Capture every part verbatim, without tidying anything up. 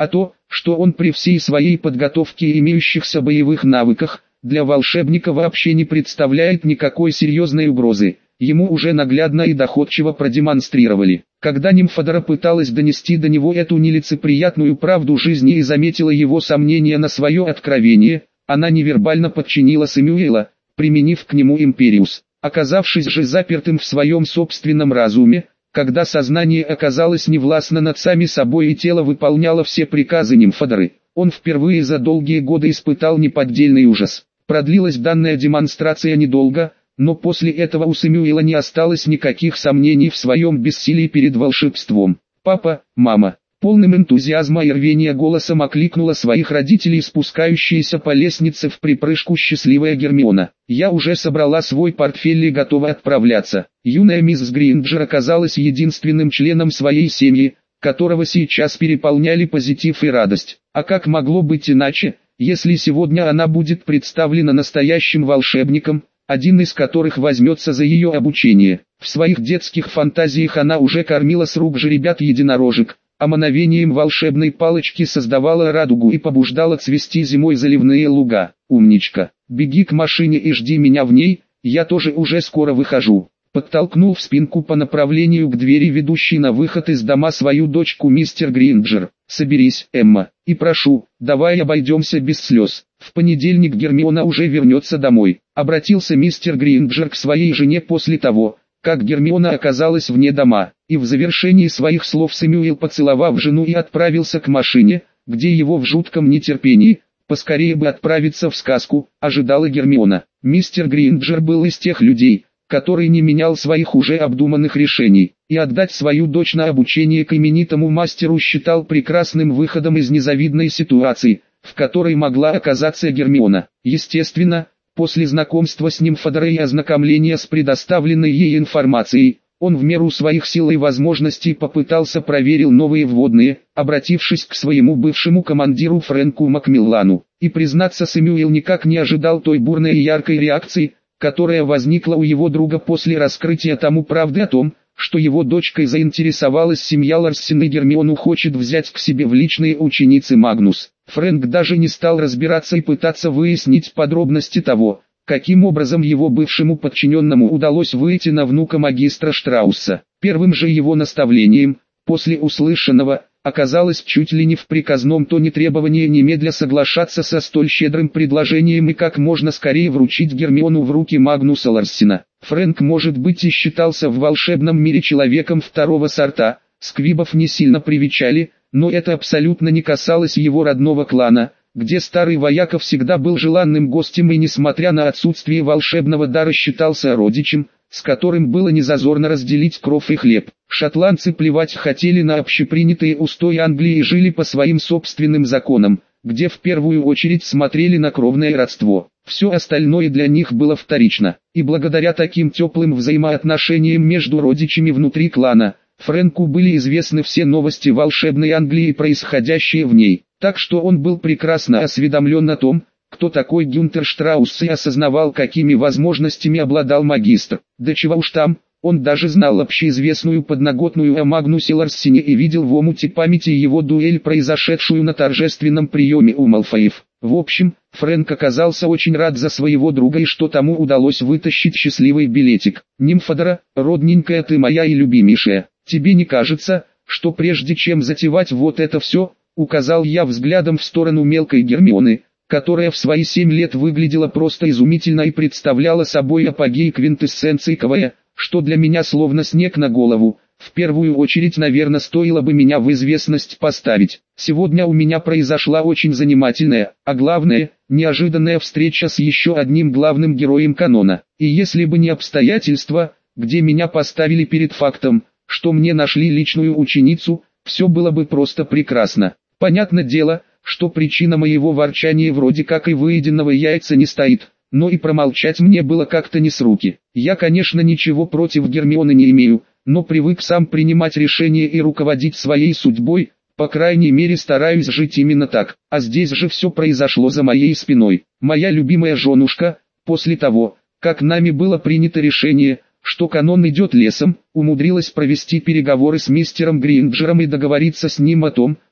а то, что он при всей своей подготовке и имеющихся боевых навыках, для волшебника вообще не представляет никакой серьезной угрозы, ему уже наглядно и доходчиво продемонстрировали. Когда Нимфодора пыталась донести до него эту нелицеприятную правду жизни и заметила его сомнения на свое откровение, она невербально подчинила Сэмюэла, применив к нему империус. Оказавшись же запертым в своем собственном разуме, когда сознание оказалось невластно над сами собой и тело выполняло все приказы Нимфодоры, он впервые за долгие годы испытал неподдельный ужас. Продлилась данная демонстрация недолго, но после этого у Сэмюэла не осталось никаких сомнений в своем бессилии перед волшебством. «Папа, мама», полным энтузиазма и рвения голосом окликнула своих родителей спускающаяся по лестнице в припрыжку счастливая Гермиона. «Я уже собрала свой портфель и готова отправляться». Юная мисс Гринджер оказалась единственным членом своей семьи, которого сейчас переполняли позитив и радость. А как могло быть иначе, если сегодня она будет представлена настоящим волшебником, один из которых возьмется за ее обучение. В своих детских фантазиях она уже кормила с рук жеребят-единорожек, а мановением волшебной палочки создавала радугу и побуждала цвести зимой заливные луга. «Умничка, беги к машине и жди меня в ней, я тоже уже скоро выхожу». Подтолкнул в спинку по направлению к двери, ведущей на выход из дома, свою дочку мистер Гринджер. «Соберись, Эмма, и прошу, давай обойдемся без слез. В понедельник Гермиона уже вернется домой», — обратился мистер Гринджер к своей жене после того, как Гермиона оказалась вне дома, и в завершении своих слов Сэмюэл, поцеловав жену, и отправился к машине, где его в жутком нетерпении, поскорее бы отправиться в сказку, ожидала Гермиона. Мистер Гринджер был из тех людей, который не менял своих уже обдуманных решений, и отдать свою дочь на обучение к именитому мастеру считал прекрасным выходом из незавидной ситуации, в которой могла оказаться Гермиона. Естественно, после знакомства с Нимфодорой и ознакомления с предоставленной ей информацией, он в меру своих сил и возможностей попытался проверил новые вводные, обратившись к своему бывшему командиру Фрэнку Макмиллану. И признаться, Сэмюэл никак не ожидал той бурной и яркой реакции, которая возникла у его друга после раскрытия тому правды о том, что его дочкой заинтересовалась семья Ларсен и Гермиону хочет взять к себе в личные ученицы Магнус. Фрэнк даже не стал разбираться и пытаться выяснить подробности того, каким образом его бывшему подчиненному удалось выйти на внука магистра Штраусса. Первым же его наставлением, после услышанного, оказалось чуть ли не в приказном тоне требование немедля соглашаться со столь щедрым предложением и как можно скорее вручить Гермиону в руки Магнуса Ларсена. Фрэнк, может быть, и считался в волшебном мире человеком второго сорта, сквибов не сильно привечали, но это абсолютно не касалось его родного клана, где старый вояка всегда был желанным гостем и, несмотря на отсутствие волшебного дара, считался родичем, с которым было незазорно разделить кров и хлеб. Шотландцы плевать хотели на общепринятые устои Англии и жили по своим собственным законам, где в первую очередь смотрели на кровное родство. Все остальное для них было вторично, и благодаря таким теплым взаимоотношениям между родичами внутри клана, Фрэнку были известны все новости волшебной Англии и происходящие в ней, так что он был прекрасно осведомлен о том, кто такой Гюнтер Штраусс, и осознавал, какими возможностями обладал магистр. Да чего уж там, он даже знал общеизвестную подноготную о Магнусе Ларсене и видел в омуте памяти его дуэль, произошедшую на торжественном приеме у Малфоев. В общем, Фрэнк оказался очень рад за своего друга и что тому удалось вытащить счастливый билетик. «Нимфодора, родненькая ты моя и любимейшая, тебе не кажется, что прежде чем затевать вот это все, указал я взглядом в сторону мелкой Гермионы, которая в свои семь лет выглядела просто изумительно и представляла собой апогей квинтэссенции КВ, что для меня словно снег на голову. В первую очередь, наверное, стоило бы меня в известность поставить. Сегодня у меня произошла очень занимательная, а главное, неожиданная встреча с еще одним главным героем канона. И если бы не обстоятельства, где меня поставили перед фактом, что мне нашли личную ученицу, все было бы просто прекрасно. Понятное дело, что причина моего ворчания вроде как и выеденного яйца не стоит, но и промолчать мне было как-то не с руки. Я, конечно, ничего против Гермионы не имею, но привык сам принимать решения и руководить своей судьбой, по крайней мере стараюсь жить именно так. А здесь же все произошло за моей спиной. Моя любимая женушка, после того, как нами было принято решение, что канон идет лесом, умудрилась провести переговоры с мистером Гринджером и договориться с ним о том,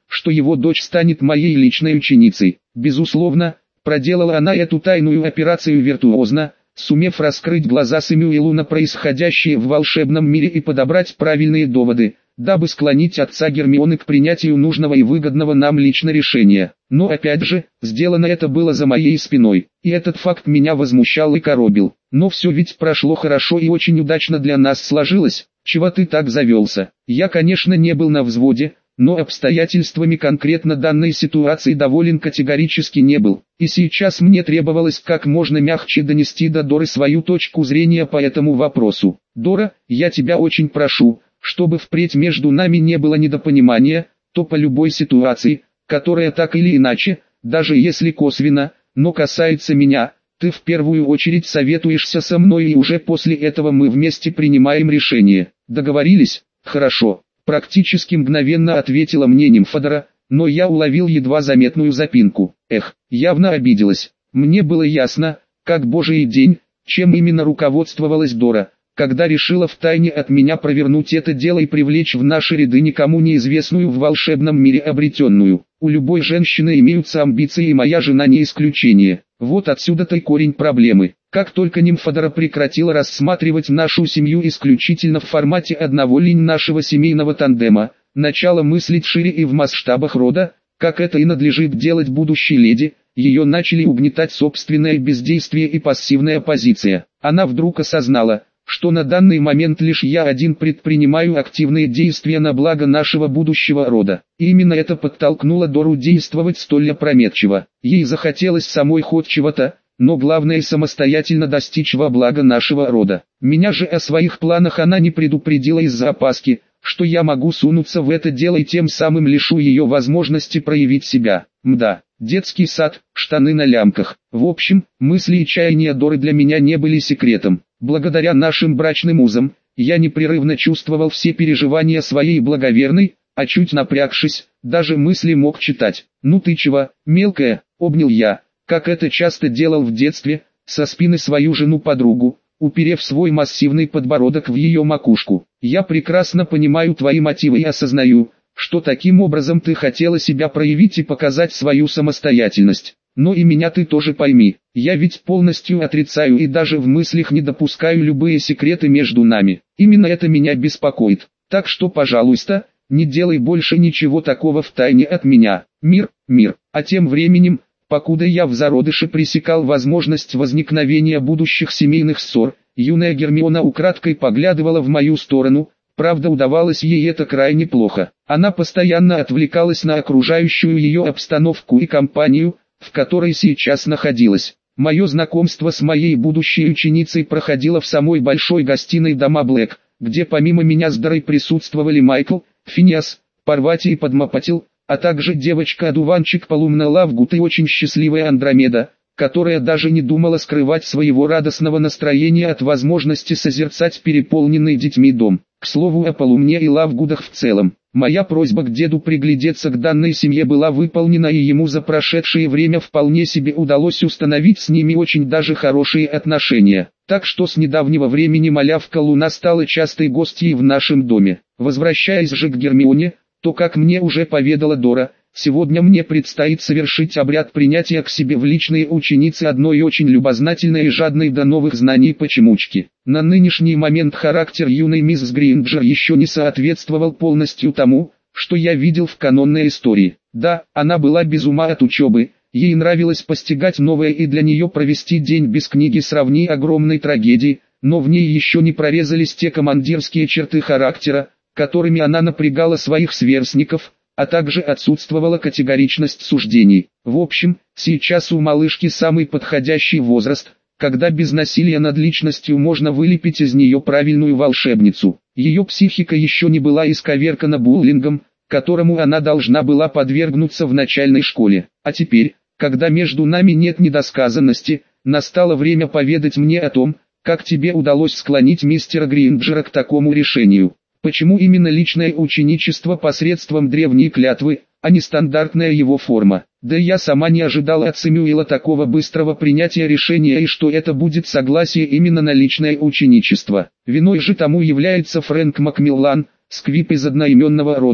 что его дочь станет моей личной ученицей. Безусловно, проделала она эту тайную операцию виртуозно, сумев раскрыть глаза Сэмюэлу на происходящее в волшебном мире и подобрать правильные доводы, дабы склонить отца Гермионы к принятию нужного и выгодного нам лично решения. Но опять же, сделано это было за моей спиной, и этот факт меня возмущал и коробил. Но все ведь прошло хорошо и очень удачно для нас сложилось. Чего ты так завелся? Я, конечно, не был на взводе, но обстоятельствами конкретно данной ситуации доволен категорически не был. И сейчас мне требовалось как можно мягче донести до Доры свою точку зрения по этому вопросу. Дора, я тебя очень прошу, чтобы впредь между нами не было недопонимания, то по любой ситуации, которая так или иначе, даже если косвенно, но касается меня, ты в первую очередь советуешься со мной и уже после этого мы вместе принимаем решение. Договорились? Хорошо. Практически мгновенно ответила мне Нимфодора, но я уловил едва заметную запинку. Эх, явно обиделась. Мне было ясно, как божий день, чем именно руководствовалась Дора, когда решила втайне от меня провернуть это дело и привлечь в наши ряды никому неизвестную в волшебном мире обретенную. У любой женщины имеются амбиции, и моя жена не исключение. Вот отсюда-то и корень проблемы. Как только Нимфодора прекратила рассматривать нашу семью исключительно в формате одного линь нашего семейного тандема, начала мыслить шире и в масштабах рода, как это и надлежит делать будущей леди, ее начали угнетать собственное бездействие и пассивная позиция. Она вдруг осознала, что на данный момент лишь я один предпринимаю активные действия на благо нашего будущего рода. И именно это подтолкнуло Дору действовать столь опрометчиво. Ей захотелось самой хоть чего-то, но главное самостоятельно достичь во благо нашего рода. Меня же о своих планах она не предупредила из-за опаски, что я могу сунуться в это дело и тем самым лишу ее возможности проявить себя. Мда, детский сад, штаны на лямках. В общем, мысли и чаяния Доры для меня не были секретом. Благодаря нашим брачным узам, я непрерывно чувствовал все переживания своей благоверной, а чуть напрягшись, даже мысли мог читать. «Ну ты чего, мелкая?» — обнял я, как это часто делал в детстве, со спины свою жену-подругу, уперев свой массивный подбородок в ее макушку. «Я прекрасно понимаю твои мотивы и осознаю, что таким образом ты хотела себя проявить и показать свою самостоятельность. Но и меня ты тоже пойми, я ведь полностью отрицаю и даже в мыслях не допускаю любые секреты между нами. Именно это меня беспокоит. Так что, пожалуйста, не делай больше ничего такого втайне от меня. Мир, мир». А тем временем, покуда я в зародыше пресекал возможность возникновения будущих семейных ссор, юная Гермиона украдкой поглядывала в мою сторону. Правда, удавалось ей это крайне плохо. Она постоянно отвлекалась на окружающую ее обстановку и компанию, в которой сейчас находилась. Мое знакомство с моей будущей ученицей проходило в самой большой гостиной дома Блэк, где помимо меня с Дорой присутствовали Майкл, Финиас, Парвати и Падмапатил, а также девочка-одуванчик Полумна Лавгут и очень счастливая Андромеда, которая даже не думала скрывать своего радостного настроения от возможности созерцать переполненный детьми дом. К слову о Полумне и Лавгудах в целом, моя просьба к деду приглядеться к данной семье была выполнена, и ему за прошедшее время вполне себе удалось установить с ними очень даже хорошие отношения. Так что с недавнего времени малявка Луна стала частой гостьей в нашем доме. Возвращаясь же к Гермионе, то, как мне уже поведала Дора, сегодня мне предстоит совершить обряд принятия к себе в личные ученицы одной очень любознательной и жадной до новых знаний почемучки. На нынешний момент характер юной мисс Гринджер еще не соответствовал полностью тому, что я видел в канонной истории. Да, она была без ума от учебы, ей нравилось постигать новое и для нее провести день без книги сравни огромной трагедии, но в ней еще не прорезались те командирские черты характера, которыми она напрягала своих сверстников, а также отсутствовала категоричность суждений. В общем, сейчас у малышки самый подходящий возраст, когда без насилия над личностью можно вылепить из нее правильную волшебницу. Ее психика еще не была исковеркана буллингом, которому она должна была подвергнуться в начальной школе. А теперь, когда между нами нет недосказанности, настало время поведать мне о том, как тебе удалось склонить мистера Гринджера к такому решению. Почему именно личное ученичество посредством древней клятвы, а не стандартная его форма? Да я сама не ожидала от Сэмюэла такого быстрого принятия решения, и что это будет согласие именно на личное ученичество. Виной же тому является Фрэнк Макмиллан, сквип из одноименного рода,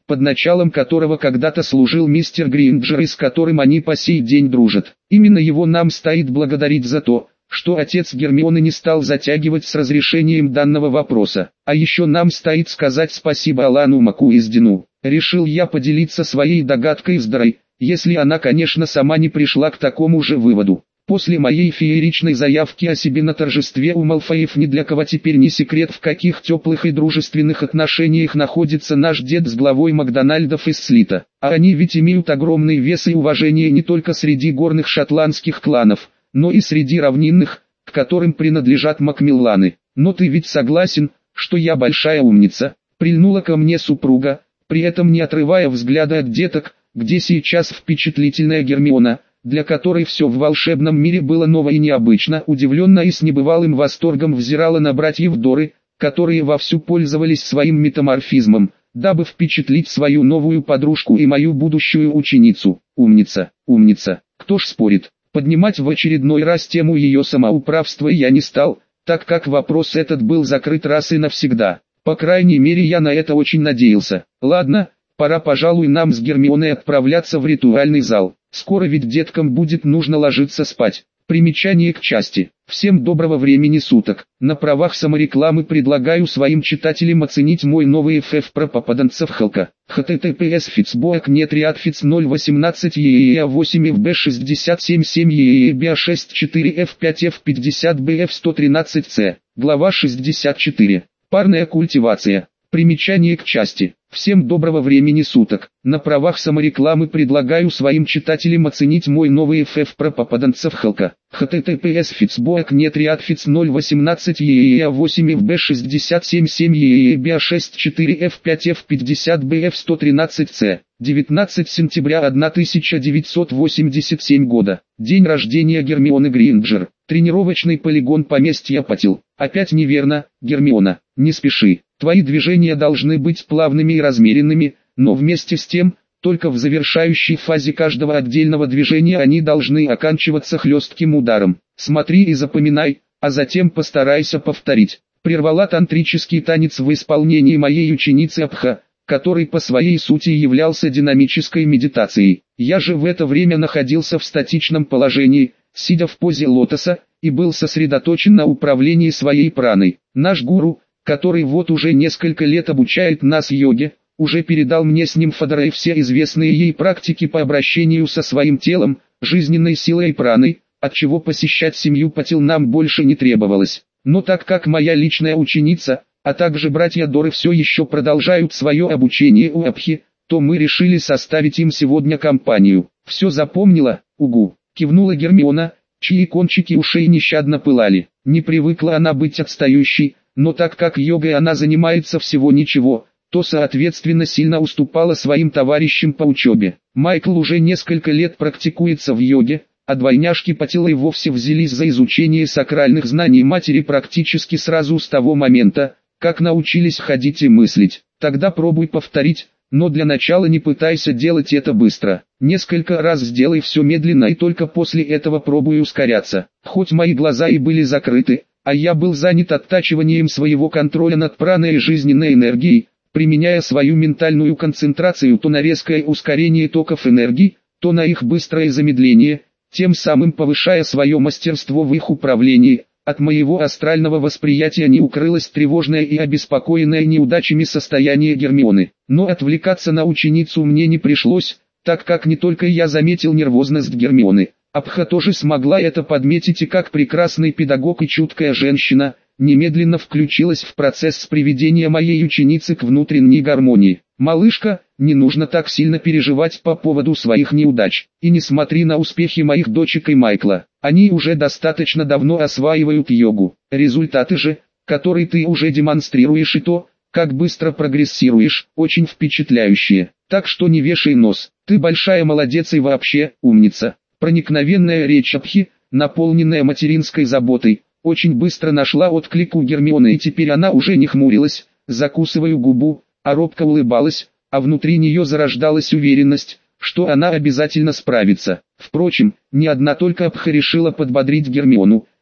под началом которого когда-то служил мистер Гринджер и с которым они по сей день дружат. Именно его нам стоит благодарить за то, что отец Гермионы не стал затягивать с разрешением данного вопроса. А еще нам стоит сказать спасибо Алану Макуиздину. Решил я поделиться своей догадкой с Дарой, если она, конечно, сама не пришла к такому же выводу. После моей фееричной заявки о себе на торжестве у Малфоев ни для кого теперь не секрет, в каких теплых и дружественных отношениях находится наш дед с главой Макдональдов из Слита. А они ведь имеют огромный вес и уважение не только среди горных шотландских кланов, но и среди равнинных, к которым принадлежат Макмилланы. Но ты ведь согласен, что я большая умница? Прильнула ко мне супруга, при этом не отрывая взгляда от деток, где сейчас впечатлительная Гермиона, для которой все в волшебном мире было ново и необычно, удивленно и с небывалым восторгом взирала на братьев Доры, которые вовсю пользовались своим метаморфизмом, дабы впечатлить свою новую подружку и мою будущую ученицу. Умница, умница, кто ж спорит? Поднимать в очередной раз тему ее самоуправства я не стал, так как вопрос этот был закрыт раз и навсегда. По крайней мере, я на это очень надеялся. Ладно, пора, пожалуй, нам с Гермионой отправляться в ритуальный зал. Скоро ведь деткам будет нужно ложиться спать. Примечание к части. Всем доброго времени суток. На правах саморекламы предлагаю своим читателям оценить мой новый эф эф про попаданцев Халка. https фицбоек нет риадфиц ноль восемнадцать ееа восемь эф бэ шестьдесят семь семь ееа шесть четыре эф пять эф пятьдесят бэ эф сто тринадцать цэ. Глава шестьдесят четыре. Парная культивация. Примечание к части. Всем доброго времени суток. На правах саморекламы предлагаю своим читателям оценить мой новый эф эф про попаданцев Халка. https фицбоек нет риадфиц ноль восемнадцать ееа восемь эф бэ шестьдесят семь семь ееа шесть четыре эф пять эф пятьдесят бэ эф сто тринадцать цэ. девятнадцатого сентября тысяча девятьсот восемьдесят седьмого года. День рождения Гермионы Гринджер. Тренировочный полигон поместья Патил. Опять неверно, Гермиона, не спеши. Твои движения должны быть плавными и размеренными, но вместе с тем, только в завершающей фазе каждого отдельного движения они должны оканчиваться хлестким ударом. Смотри и запоминай, а затем постарайся повторить. Прервала тантрический танец в исполнении моей ученицы Абха, который по своей сути являлся динамической медитацией. Я же в это время находился в статичном положении, сидя в позе лотоса, и был сосредоточен на управлении своей праной. Наш гуру, который вот уже несколько лет обучает нас йоге, уже передал мне с Нимфодорой все известные ей практики по обращению со своим телом, жизненной силой и праной, отчего посещать семью Патил нам больше не требовалось. Но так как моя личная ученица, а также братья Доры все еще продолжают свое обучение у Абхи, то мы решили составить им сегодня компанию. Все запомнила, угу, кивнула Гермиона, чьи кончики ушей нещадно пылали. Не привыкла она быть отстающей, но так как йогой она занимается всего ничего, то соответственно сильно уступала своим товарищам по учебе. Майкл уже несколько лет практикуется в йоге, а двойняшки Патила и вовсе взялись за изучение сакральных знаний матери практически сразу с того момента, как научились ходить и мыслить. Тогда пробуй повторить, но для начала не пытайся делать это быстро. Несколько раз сделай все медленно и только после этого пробуй ускоряться. Хоть мои глаза и были закрыты, а я был занят оттачиванием своего контроля над праной и жизненной энергией, применяя свою ментальную концентрацию то на резкое ускорение токов энергии, то на их быстрое замедление, тем самым повышая свое мастерство в их управлении. От моего астрального восприятия не укрылось тревожное и обеспокоенное неудачами состояние Гермионы. Но отвлекаться на ученицу мне не пришлось, так как не только я заметил нервозность Гермионы. Абха тоже смогла это подметить и как прекрасный педагог и чуткая женщина, немедленно включилась в процесс приведения моей ученицы к внутренней гармонии. «Малышка, не нужно так сильно переживать по поводу своих неудач, и не смотри на успехи моих дочек и Майкла, они уже достаточно давно осваивают йогу. Результаты же, которые ты уже демонстрируешь и то, как быстро прогрессируешь, очень впечатляющие, так что не вешай нос, ты большая молодец и вообще, умница». Проникновенная речь Абхи, наполненная материнской заботой, очень быстро нашла отклик у Гермионы, и теперь она уже не хмурилась, закусывая губу, а робко улыбалась, а внутри нее зарождалась уверенность, что она обязательно справится. Впрочем, не одна только Абха решила подбодрить Гермиону,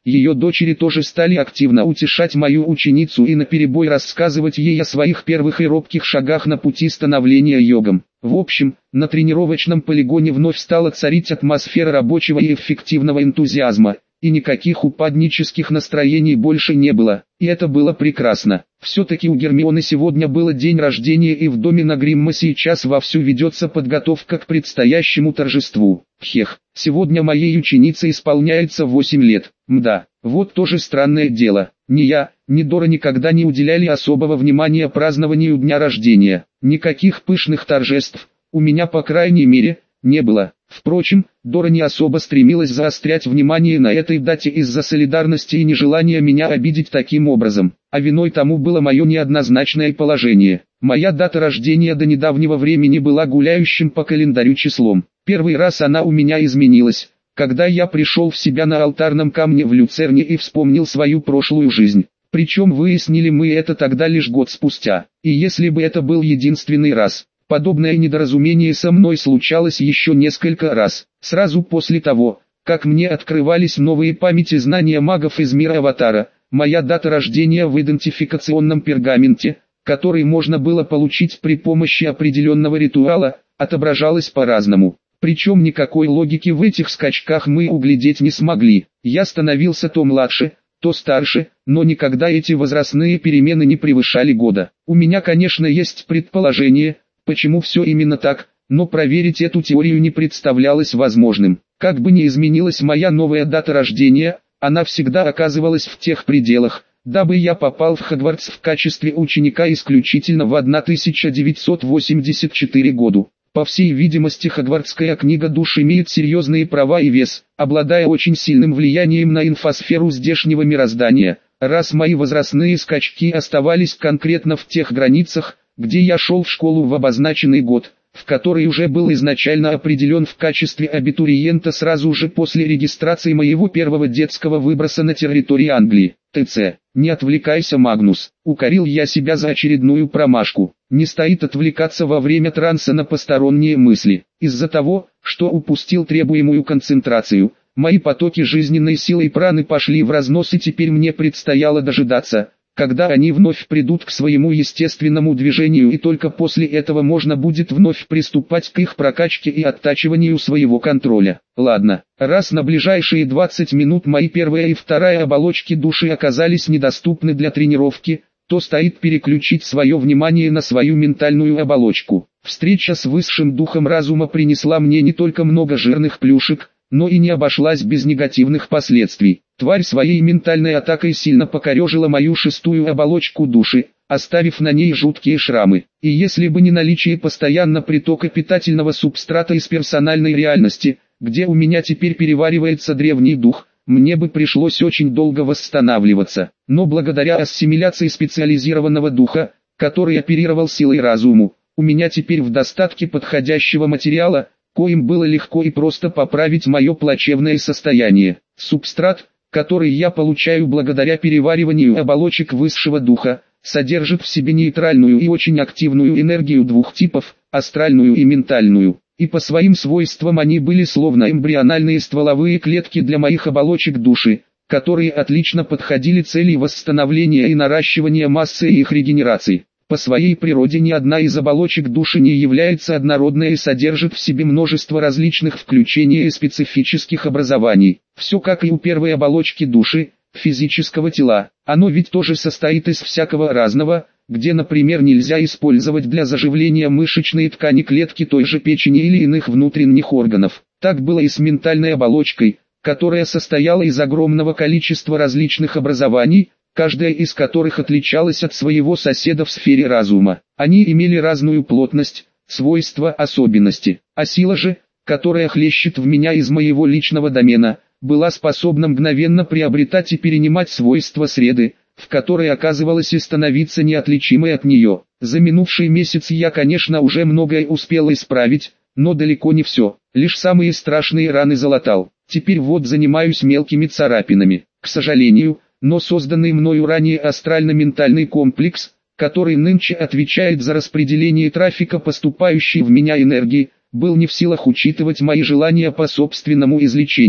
ее дочери тоже стали активно утешать мою ученицу и наперебой рассказывать ей о своих первых и робких шагах на пути становления йогом. В общем, на тренировочном полигоне вновь стала царить атмосфера рабочего и эффективного энтузиазма, и никаких упаднических настроений больше не было, и это было прекрасно. Все-таки у Гермионы сегодня был день рождения, и в доме на Гримма сейчас вовсю ведется подготовка к предстоящему торжеству. Хех, сегодня моей ученице исполняется восемь лет. Мда, вот тоже странное дело. Ни я, ни Дора никогда не уделяли особого внимания празднованию дня рождения. Никаких пышных торжеств, у меня по крайней мере, не было. Впрочем, Дора не особо стремилась заострять внимание на этой дате из-за солидарности и нежелания меня обидеть таким образом, а виной тому было мое неоднозначное положение. Моя дата рождения до недавнего времени была гуляющим по календарю числом. Первый раз она у меня изменилась, когда я пришел в себя на алтарном камне в Люцерне и вспомнил свою прошлую жизнь. Причем выяснили мы это тогда лишь год спустя, и если бы это был единственный раз, подобное недоразумение со мной случалось еще несколько раз. Сразу после того, как мне открывались новые памяти знания магов из мира Аватара, моя дата рождения в идентификационном пергаменте, который можно было получить при помощи определенного ритуала, отображалась по-разному. Причем никакой логики в этих скачках мы углядеть не смогли. Я становился то младше, то старше, но никогда эти возрастные перемены не превышали года. У меня, конечно, есть предположение, почему все именно так, но проверить эту теорию не представлялось возможным. Как бы ни изменилась моя новая дата рождения, она всегда оказывалась в тех пределах, дабы я попал в Хогвартс в качестве ученика исключительно в тысяча девятьсот восемьдесят четвёртом году. По всей видимости, Хогвартская книга душ имеет серьезные права и вес, обладая очень сильным влиянием на инфосферу здешнего мироздания, раз мои возрастные скачки оставались конкретно в тех границах, где я шел в школу в обозначенный год, в который уже был изначально определен в качестве абитуриента сразу же после регистрации моего первого детского выброса на территории Англии. ТЦ. Не отвлекайся, Магнус, укорил я себя за очередную промашку. Не стоит отвлекаться во время транса на посторонние мысли. Из-за того, что упустил требуемую концентрацию, мои потоки жизненной силы и праны пошли в разнос, и теперь мне предстояло дожидаться, когда они вновь придут к своему естественному движению, и только после этого можно будет вновь приступать к их прокачке и оттачиванию своего контроля. Ладно, раз на ближайшие двадцать минут мои первая и вторая оболочки души оказались недоступны для тренировки, то стоит переключить свое внимание на свою ментальную оболочку. Встреча с высшим духом разума принесла мне не только много жирных плюшек, но и не обошлась без негативных последствий. Тварь своей ментальной атакой сильно покорежила мою шестую оболочку души, оставив на ней жуткие шрамы. И если бы не наличие постоянно притока питательного субстрата из персональной реальности, где у меня теперь переваривается древний дух, мне бы пришлось очень долго восстанавливаться. Но благодаря ассимиляции специализированного духа, который оперировал силой разуму, у меня теперь в достатке подходящего материала, коим было легко и просто поправить мое плачевное состояние. Субстрат, который я получаю благодаря перевариванию оболочек высшего духа, содержит в себе нейтральную и очень активную энергию двух типов, астральную и ментальную. И по своим свойствам они были словно эмбриональные стволовые клетки для моих оболочек души, которые отлично подходили цели восстановления и наращивания массы и их регенерации. По своей природе ни одна из оболочек души не является однородной и содержит в себе множество различных включений и специфических образований. Все как и у первой оболочки души, физического тела. Оно ведь тоже состоит из всякого разного, где, например, нельзя использовать для заживления мышечные ткани клетки той же печени или иных внутренних органов. Так было и с ментальной оболочкой, которая состояла из огромного количества различных образований, каждая из которых отличалась от своего соседа в сфере разума. Они имели разную плотность, свойства, особенности. А сила же, которая хлещет в меня из моего личного домена, была способна мгновенно приобретать и перенимать свойства среды, в которой оказывалась, и становиться неотличимой от нее. За минувший месяц я, конечно, уже многое успел исправить, но далеко не все. Лишь самые страшные раны залатал. Теперь вот занимаюсь мелкими царапинами. К сожалению, но созданный мною ранее астрально-ментальный комплекс, который нынче отвечает за распределение трафика поступающей в меня энергии, был не в силах учитывать мои желания по собственному излечению.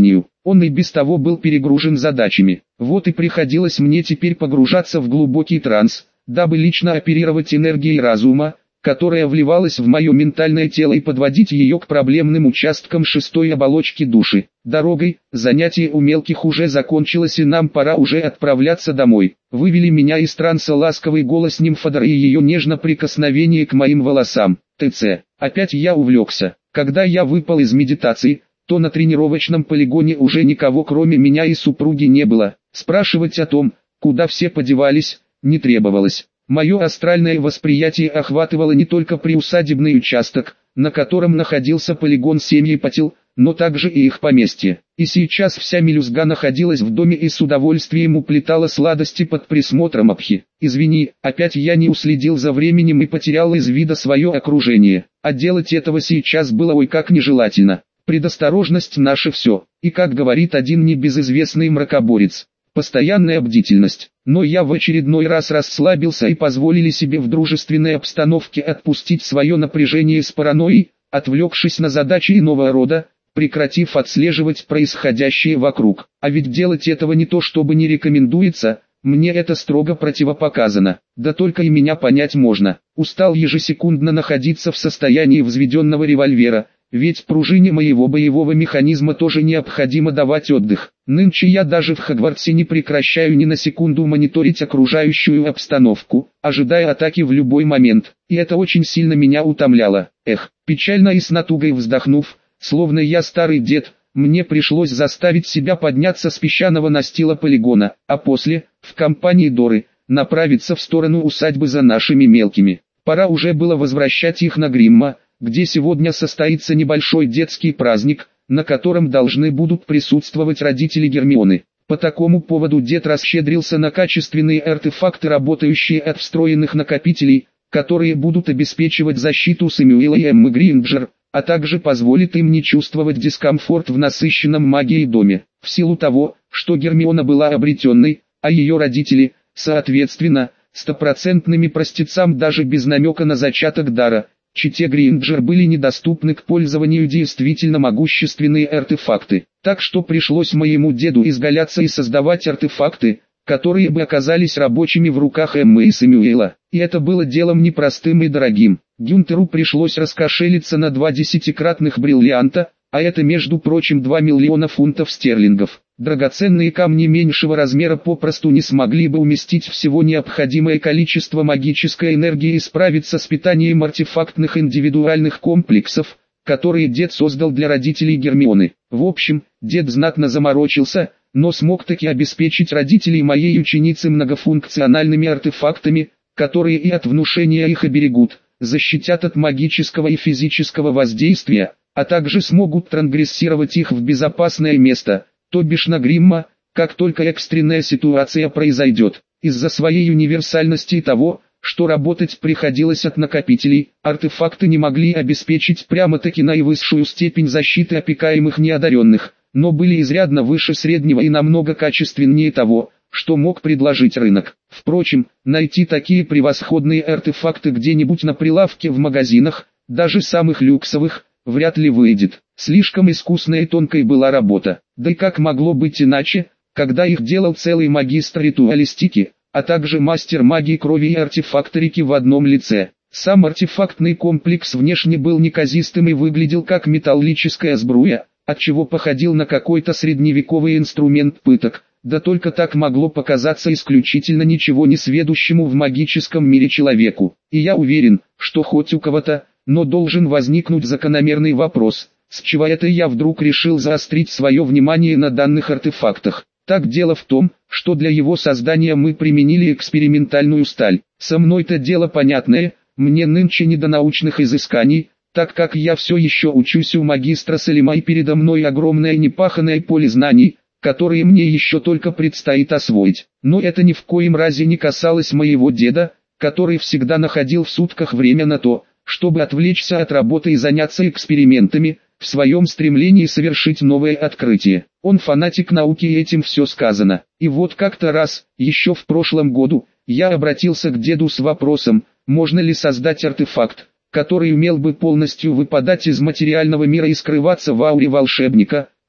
Он и без того был перегружен задачами. Вот и приходилось мне теперь погружаться в глубокий транс, дабы лично оперировать энергией разума, которая вливалась в мое ментальное тело, и подводить ее к проблемным участкам шестой оболочки души. Дорогой, занятие у мелких уже закончилось, и нам пора уже отправляться домой. Вывели меня из транса ласковый голос нимфодора и ее нежное прикосновение к моим волосам. ТЦ. Опять я увлекся. Когда я выпал из медитации, то на тренировочном полигоне уже никого кроме меня и супруги не было. Спрашивать о том, куда все подевались, не требовалось. Мое астральное восприятие охватывало не только приусадебный участок, на котором находился полигон семьи Патил, но также и их поместье. И сейчас вся мелюзга находилась в доме и с удовольствием уплетала сладости под присмотром Абхи. Извини, опять я не уследил за временем и потерял из вида свое окружение. А делать этого сейчас было ой как нежелательно. Предосторожность наше все, и как говорит один небезызвестный мракоборец, постоянная бдительность. Но я в очередной раз расслабился и позволили себе в дружественной обстановке отпустить свое напряжение с паранойей, отвлекшись на задачи иного рода, прекратив отслеживать происходящее вокруг. А ведь делать этого не то чтобы не рекомендуется, мне это строго противопоказано. Да только и меня понять можно. Устал ежесекундно находиться в состоянии взведенного револьвера, ведь пружине моего боевого механизма тоже необходимо давать отдых. Нынче я даже в Хогвартсе не прекращаю ни на секунду мониторить окружающую обстановку, ожидая атаки в любой момент, и это очень сильно меня утомляло. Эх, печально и с натугой вздохнув, словно я старый дед, мне пришлось заставить себя подняться с песчаного настила полигона, а после, в компании Доры, направиться в сторону усадьбы за нашими мелкими. Пора уже было возвращать их на Гримма, где сегодня состоится небольшой детский праздник, на котором должны будут присутствовать родители Гермионы. По такому поводу дед расщедрился на качественные артефакты, работающие от встроенных накопителей, которые будут обеспечивать защиту Сэмюэла и Эммы Гринджер, а также позволит им не чувствовать дискомфорт в насыщенном магией доме. В силу того, что Гермиона была обретенной, а ее родители, соответственно, стопроцентными простецам даже без намека на зачаток дара, чете Гринджер были недоступны к пользованию действительно могущественные артефакты. Так что пришлось моему деду изгаляться и создавать артефакты, которые бы оказались рабочими в руках Эммы и Сэмюэла. И это было делом непростым и дорогим. Гюнтеру пришлось раскошелиться на два десятикратных бриллианта, а это между прочим два миллиона фунтов стерлингов. Драгоценные камни меньшего размера попросту не смогли бы уместить всего необходимое количество магической энергии и справиться с питанием артефактных индивидуальных комплексов, которые дед создал для родителей Гермионы. В общем, дед знатно заморочился, но смог таки обеспечить родителей моей ученицы многофункциональными артефактами, которые и от внушения их оберегут, защитят от магического и физического воздействия, а также смогут трансгрессировать их в безопасное место, то бишь на Гримма, как только экстренная ситуация произойдет. Из-за своей универсальности и того, что работать приходилось от накопителей, артефакты не могли обеспечить прямо-таки наивысшую степень защиты опекаемых неодаренных, но были изрядно выше среднего и намного качественнее того, что мог предложить рынок. Впрочем, найти такие превосходные артефакты где-нибудь на прилавке в магазинах, даже самых люксовых, вряд ли выйдет. Слишком искусной и тонкой была работа. Да и как могло быть иначе, когда их делал целый магистр ритуалистики, а также мастер магии крови и артефакторики в одном лице. Сам артефактный комплекс внешне был неказистым и выглядел как металлическая сбруя, отчего походил на какой-то средневековый инструмент пыток, да только так могло показаться исключительно ничего не сведущему в магическом мире человеку. И я уверен, что хоть у кого-то, но должен возникнуть закономерный вопрос, с чего это я вдруг решил заострить свое внимание на данных артефактах. Так дело в том, что для его создания мы применили экспериментальную сталь. Со мной-то дело понятное, мне нынче не до научных изысканий, так как я все еще учусь у магистра Салима и передо мной огромное непаханное поле знаний, которые мне еще только предстоит освоить. Но это ни в коем разе не касалось моего деда, который всегда находил в сутках время на то, чтобы отвлечься от работы и заняться экспериментами, в своем стремлении совершить новое открытие. Он фанатик науки, и этим все сказано. И вот как-то раз, еще в прошлом году, я обратился к деду с вопросом, можно ли создать артефакт, который умел бы полностью выпадать из материального мира и скрываться в ауре волшебника,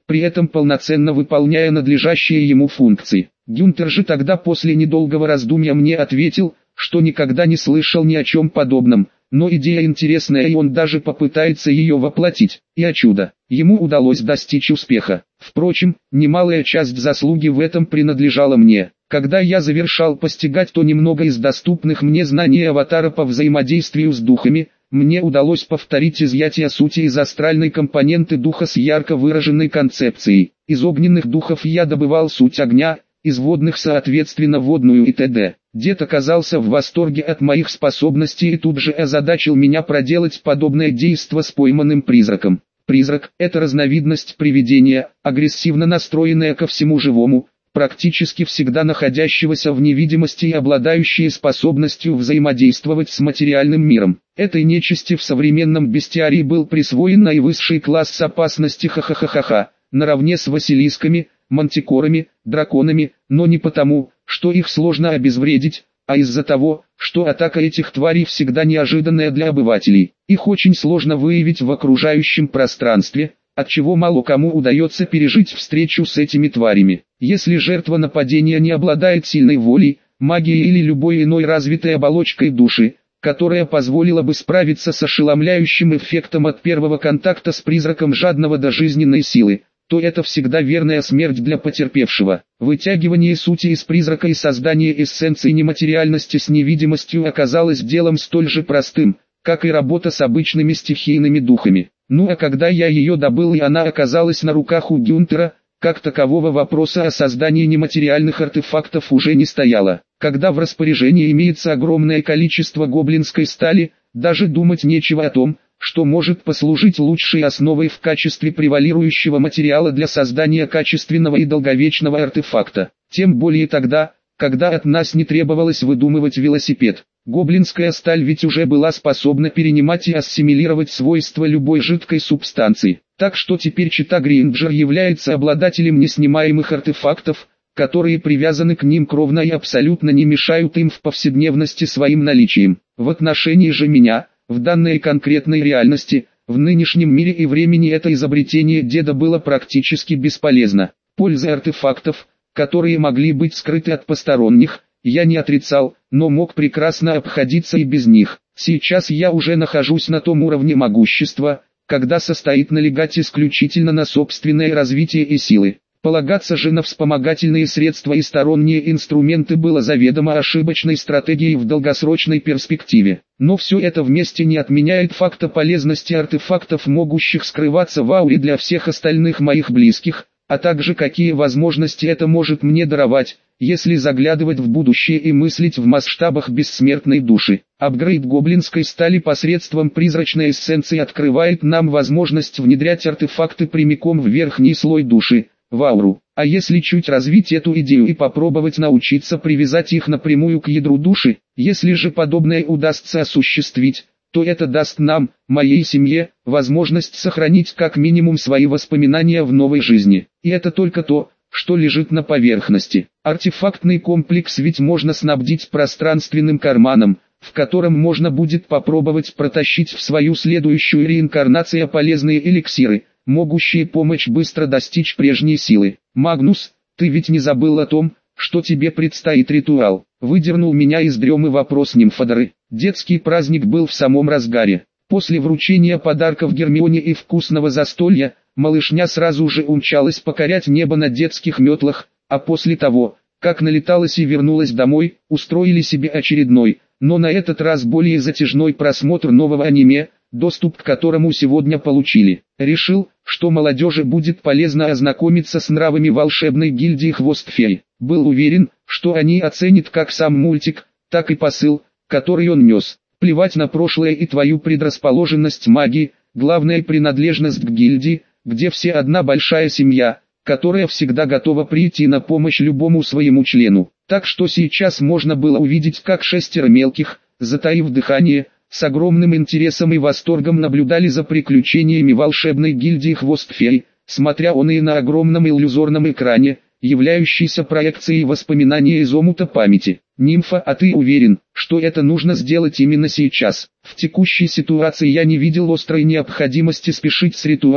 при этом полноценно выполняя надлежащие ему функции. Гюнтер же тогда после недолгого раздумья мне ответил, что никогда не слышал ни о чем подобном, но идея интересная и он даже попытается ее воплотить. И о чудо, ему удалось достичь успеха. Впрочем, немалая часть заслуги в этом принадлежала мне. Когда я завершал постигать то немного из доступных мне знаний аватара по взаимодействию с духами, мне удалось повторить изъятие сути из астральной компоненты духа с ярко выраженной концепцией. Из огненных духов я добывал суть огня, из водных соответственно водную и т.д. Дед оказался в восторге от моих способностей и тут же озадачил меня проделать подобное действо с пойманным призраком. Призрак – это разновидность привидения, агрессивно настроенная ко всему живому, практически всегда находящегося в невидимости и обладающие способностью взаимодействовать с материальным миром. Этой нечисти в современном бестиарии был присвоен наивысший класс опасности ха-ха-ха-ха-ха, наравне с василисками, мантикорами, драконами, но не потому, что их сложно обезвредить, а из-за того, что атака этих тварей всегда неожиданная для обывателей. Их очень сложно выявить в окружающем пространстве, отчего мало кому удается пережить встречу с этими тварями. Если жертва нападения не обладает сильной волей, магией или любой иной развитой оболочкой души, которая позволила бы справиться с ошеломляющим эффектом от первого контакта с призраком жадного до жизненной силы, то это всегда верная смерть для потерпевшего. Вытягивание сути из призрака и создание эссенции нематериальности с невидимостью оказалось делом столь же простым, как и работа с обычными стихийными духами. Ну а когда я ее добыл и она оказалась на руках у Гюнтера, как такового вопроса о создании нематериальных артефактов уже не стояло. Когда в распоряжении имеется огромное количество гоблинской стали, даже думать нечего о том, что может послужить лучшей основой в качестве превалирующего материала для создания качественного и долговечного артефакта. Тем более тогда, когда от нас не требовалось выдумывать велосипед. Гоблинская сталь ведь уже была способна перенимать и ассимилировать свойства любой жидкой субстанции. Так что теперь чита Гринджер является обладателем неснимаемых артефактов, которые привязаны к ним кровно и абсолютно не мешают им в повседневности своим наличием. В отношении же меня, в данной конкретной реальности, в нынешнем мире и времени это изобретение деда было практически бесполезно. Пользы артефактов, которые могли быть скрыты от посторонних, я не отрицал, но мог прекрасно обходиться и без них. Сейчас я уже нахожусь на том уровне могущества, когда состоит налегать исключительно на собственное развитие и силы. Полагаться же на вспомогательные средства и сторонние инструменты было заведомо ошибочной стратегией в долгосрочной перспективе. Но все это вместе не отменяет факта полезности артефактов, могущих скрываться в ауре для всех остальных моих близких, а также какие возможности это может мне даровать, если заглядывать в будущее и мыслить в масштабах бессмертной души. Апгрейд гоблинской стали посредством призрачной эссенции открывает нам возможность внедрять артефакты прямиком в верхний слой души, в ауру. А если чуть развить эту идею и попробовать научиться привязать их напрямую к ядру души, если же подобное удастся осуществить, то это даст нам, моей семье, возможность сохранить как минимум свои воспоминания в новой жизни. И это только то, что лежит на поверхности. Артефактный комплекс ведь можно снабдить пространственным карманом, в котором можно будет попробовать протащить в свою следующую реинкарнацию полезные эликсиры, могущие помочь быстро достичь прежней силы. Магнус, ты ведь не забыл о том, что тебе предстоит ритуал? Выдернул меня из дремы вопрос Нимфодоры. Детский праздник был в самом разгаре. После вручения подарков Гермионе и вкусного застолья, малышня сразу же умчалась покорять небо на детских метлах, а после того, как налеталась и вернулась домой, устроили себе очередной, но на этот раз более затяжной просмотр нового аниме, доступ к которому сегодня получили. Решил, что молодежи будет полезно ознакомиться с нравами волшебной гильдии Хвост-феи. Был уверен, что они оценят как сам мультик, так и посыл, который он нес. Плевать на прошлое и твою предрасположенность магии, главная принадлежность к гильдии, где все одна большая семья, которая всегда готова прийти на помощь любому своему члену. Так что сейчас можно было увидеть, как шестеро мелких, затаив дыхание, с огромным интересом и восторгом наблюдали за приключениями волшебной гильдии Хвост-феи, смотря он и на огромном иллюзорном экране, являющийся проекцией воспоминаний из омута памяти. Нимфа, а ты уверен, что это нужно сделать именно сейчас? В текущей ситуации я не видел острой необходимости спешить с ритуалом,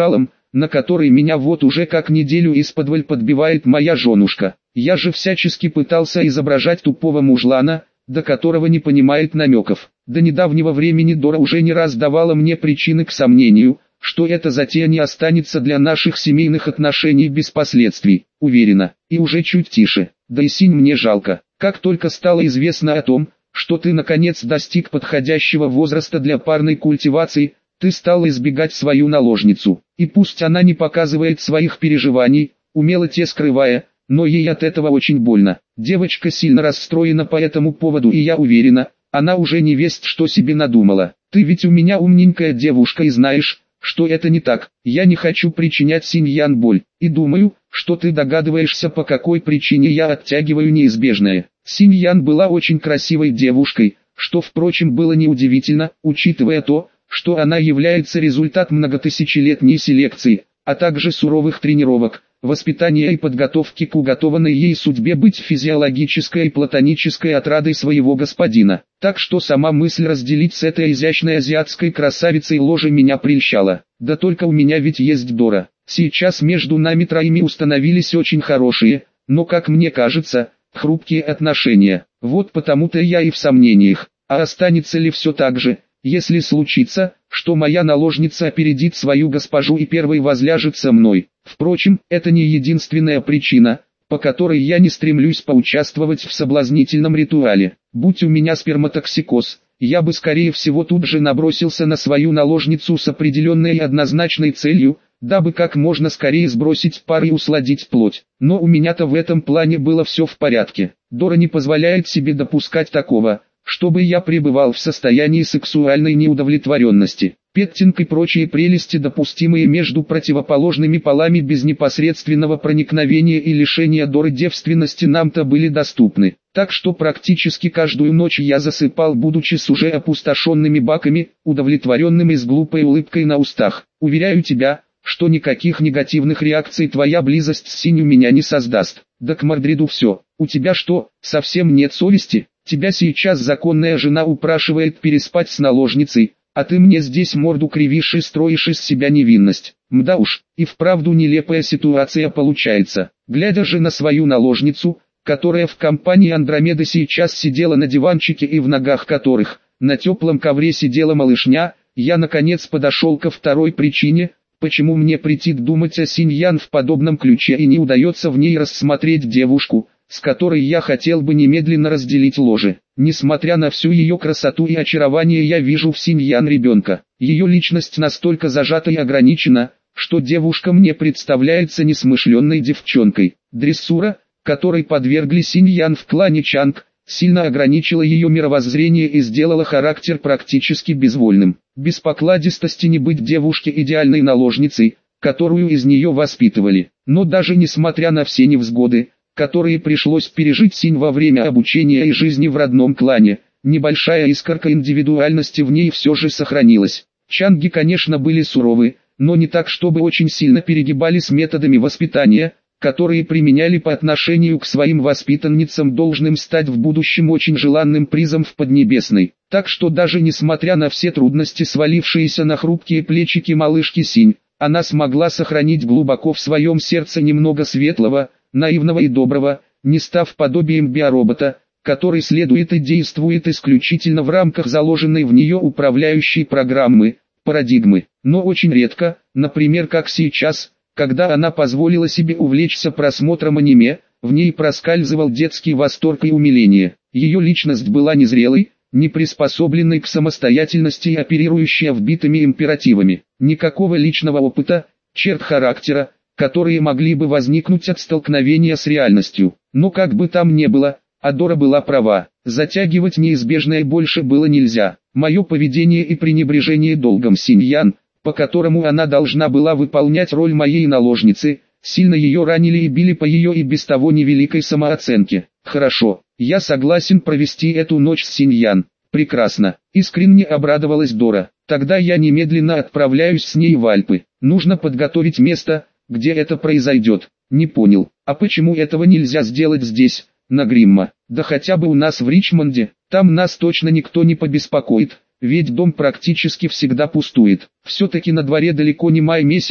на который меня вот уже как неделю исподволь подбивает моя женушка. Я же всячески пытался изображать тупого мужлана, до которого не понимает намеков. До недавнего времени Дора уже не раз давала мне причины к сомнению, что эта затея не останется для наших семейных отношений без последствий, уверена, и уже чуть тише. Да и Синь мне жалко. Как только стало известно о том, что ты наконец достиг подходящего возраста для парной культивации, ты стал избегать свою наложницу. И пусть она не показывает своих переживаний, умело те скрывая, но ей от этого очень больно. Девочка сильно расстроена по этому поводу, и я уверена, она уже не весть что себе надумала. Ты ведь у меня умненькая девушка и знаешь, что это не так. Я не хочу причинять Синьян боль, и думаю, что ты догадываешься, по какой причине я оттягиваю неизбежное. Синьян была очень красивой девушкой, что, впрочем, было неудивительно, учитывая то, что она является результатом многотысячелетней селекции, а также суровых тренировок, воспитания и подготовки к уготованной ей судьбе быть физиологической и платонической отрадой своего господина. Так что сама мысль разделить с этой изящной азиатской красавицей ложе меня прельщала. Да только у меня ведь есть Дора. Сейчас между нами троими установились очень хорошие, но, как мне кажется, хрупкие отношения. Вот потому-то я и в сомнениях, а останется ли все так же, если случится, что моя наложница опередит свою госпожу и первой возляжет со мной. Впрочем, это не единственная причина, по которой я не стремлюсь поучаствовать в соблазнительном ритуале. Будь у меня сперматоксикоз, я бы скорее всего тут же набросился на свою наложницу с определенной и однозначной целью, дабы как можно скорее сбросить пар и усладить плоть. Но у меня-то в этом плане было все в порядке. Дора не позволяет себе допускать такого, чтобы я пребывал в состоянии сексуальной неудовлетворенности. Петтинг и прочие прелести, допустимые между противоположными полами без непосредственного проникновения и лишения Доры девственности, нам-то были доступны. Так что практически каждую ночь я засыпал, будучи с уже опустошенными баками, удовлетворенным и с глупой улыбкой на устах. Уверяю тебя, что никаких негативных реакций твоя близость с Синь у меня не создаст. Да к Мордриду все. У тебя что, совсем нет совести? Тебя сейчас законная жена упрашивает переспать с наложницей, а ты мне здесь морду кривишь и строишь из себя невинность. Мда уж, и вправду нелепая ситуация получается. Глядя же на свою наложницу, которая в компании Андромеды сейчас сидела на диванчике и в ногах которых, на теплом ковре сидела малышня, я наконец подошел ко второй причине, почему мне претит думать о Синьян в подобном ключе и не удается в ней рассмотреть девушку, с которой я хотел бы немедленно разделить ложе. Несмотря на всю ее красоту и очарование, я вижу в Синьян ребенка. Ее личность настолько зажата и ограничена, что девушка мне представляется несмышленной девчонкой. Дрессура, которой подвергли Синьян в клане Чанг, сильно ограничила ее мировоззрение и сделала характер практически безвольным. Без покладистости не быть девушке идеальной наложницей, которую из нее воспитывали. Но даже несмотря на все невзгоды, которые пришлось пережить Синь во время обучения и жизни в родном клане, небольшая искорка индивидуальности в ней все же сохранилась. Чанги, конечно, были суровы, но не так, чтобы очень сильно перегибали с методами воспитания, которые применяли по отношению к своим воспитанницам, должным стать в будущем очень желанным призом в Поднебесной. Так что даже несмотря на все трудности, свалившиеся на хрупкие плечики малышки Синь, она смогла сохранить глубоко в своем сердце немного светлого, наивного и доброго, не став подобием биоробота, который следует и действует исключительно в рамках заложенной в нее управляющей программы, парадигмы. Но очень редко, например как сейчас, когда она позволила себе увлечься просмотром аниме, в ней проскальзывал детский восторг и умиление. Ее личность была незрелой, не приспособленной к самостоятельности и оперирующей вбитыми императивами. Никакого личного опыта, черт характера, которые могли бы возникнуть от столкновения с реальностью. Но как бы там ни было, Адора была права, затягивать неизбежное больше было нельзя. Мое поведение и пренебрежение долгом Синьян, по которому она должна была выполнять роль моей наложницы, сильно ее ранили и били по ее и без того невеликой самооценке. Хорошо, я согласен провести эту ночь с Синьян. Прекрасно, искренне обрадовалась Дора. Тогда я немедленно отправляюсь с ней в Альпы. Нужно подготовить место, где это произойдет. Не понял, а почему этого нельзя сделать здесь, на Гримма? Да хотя бы у нас в Ричмонде, там нас точно никто не побеспокоит, ведь дом практически всегда пустует. Все-таки на дворе далеко не май месяц,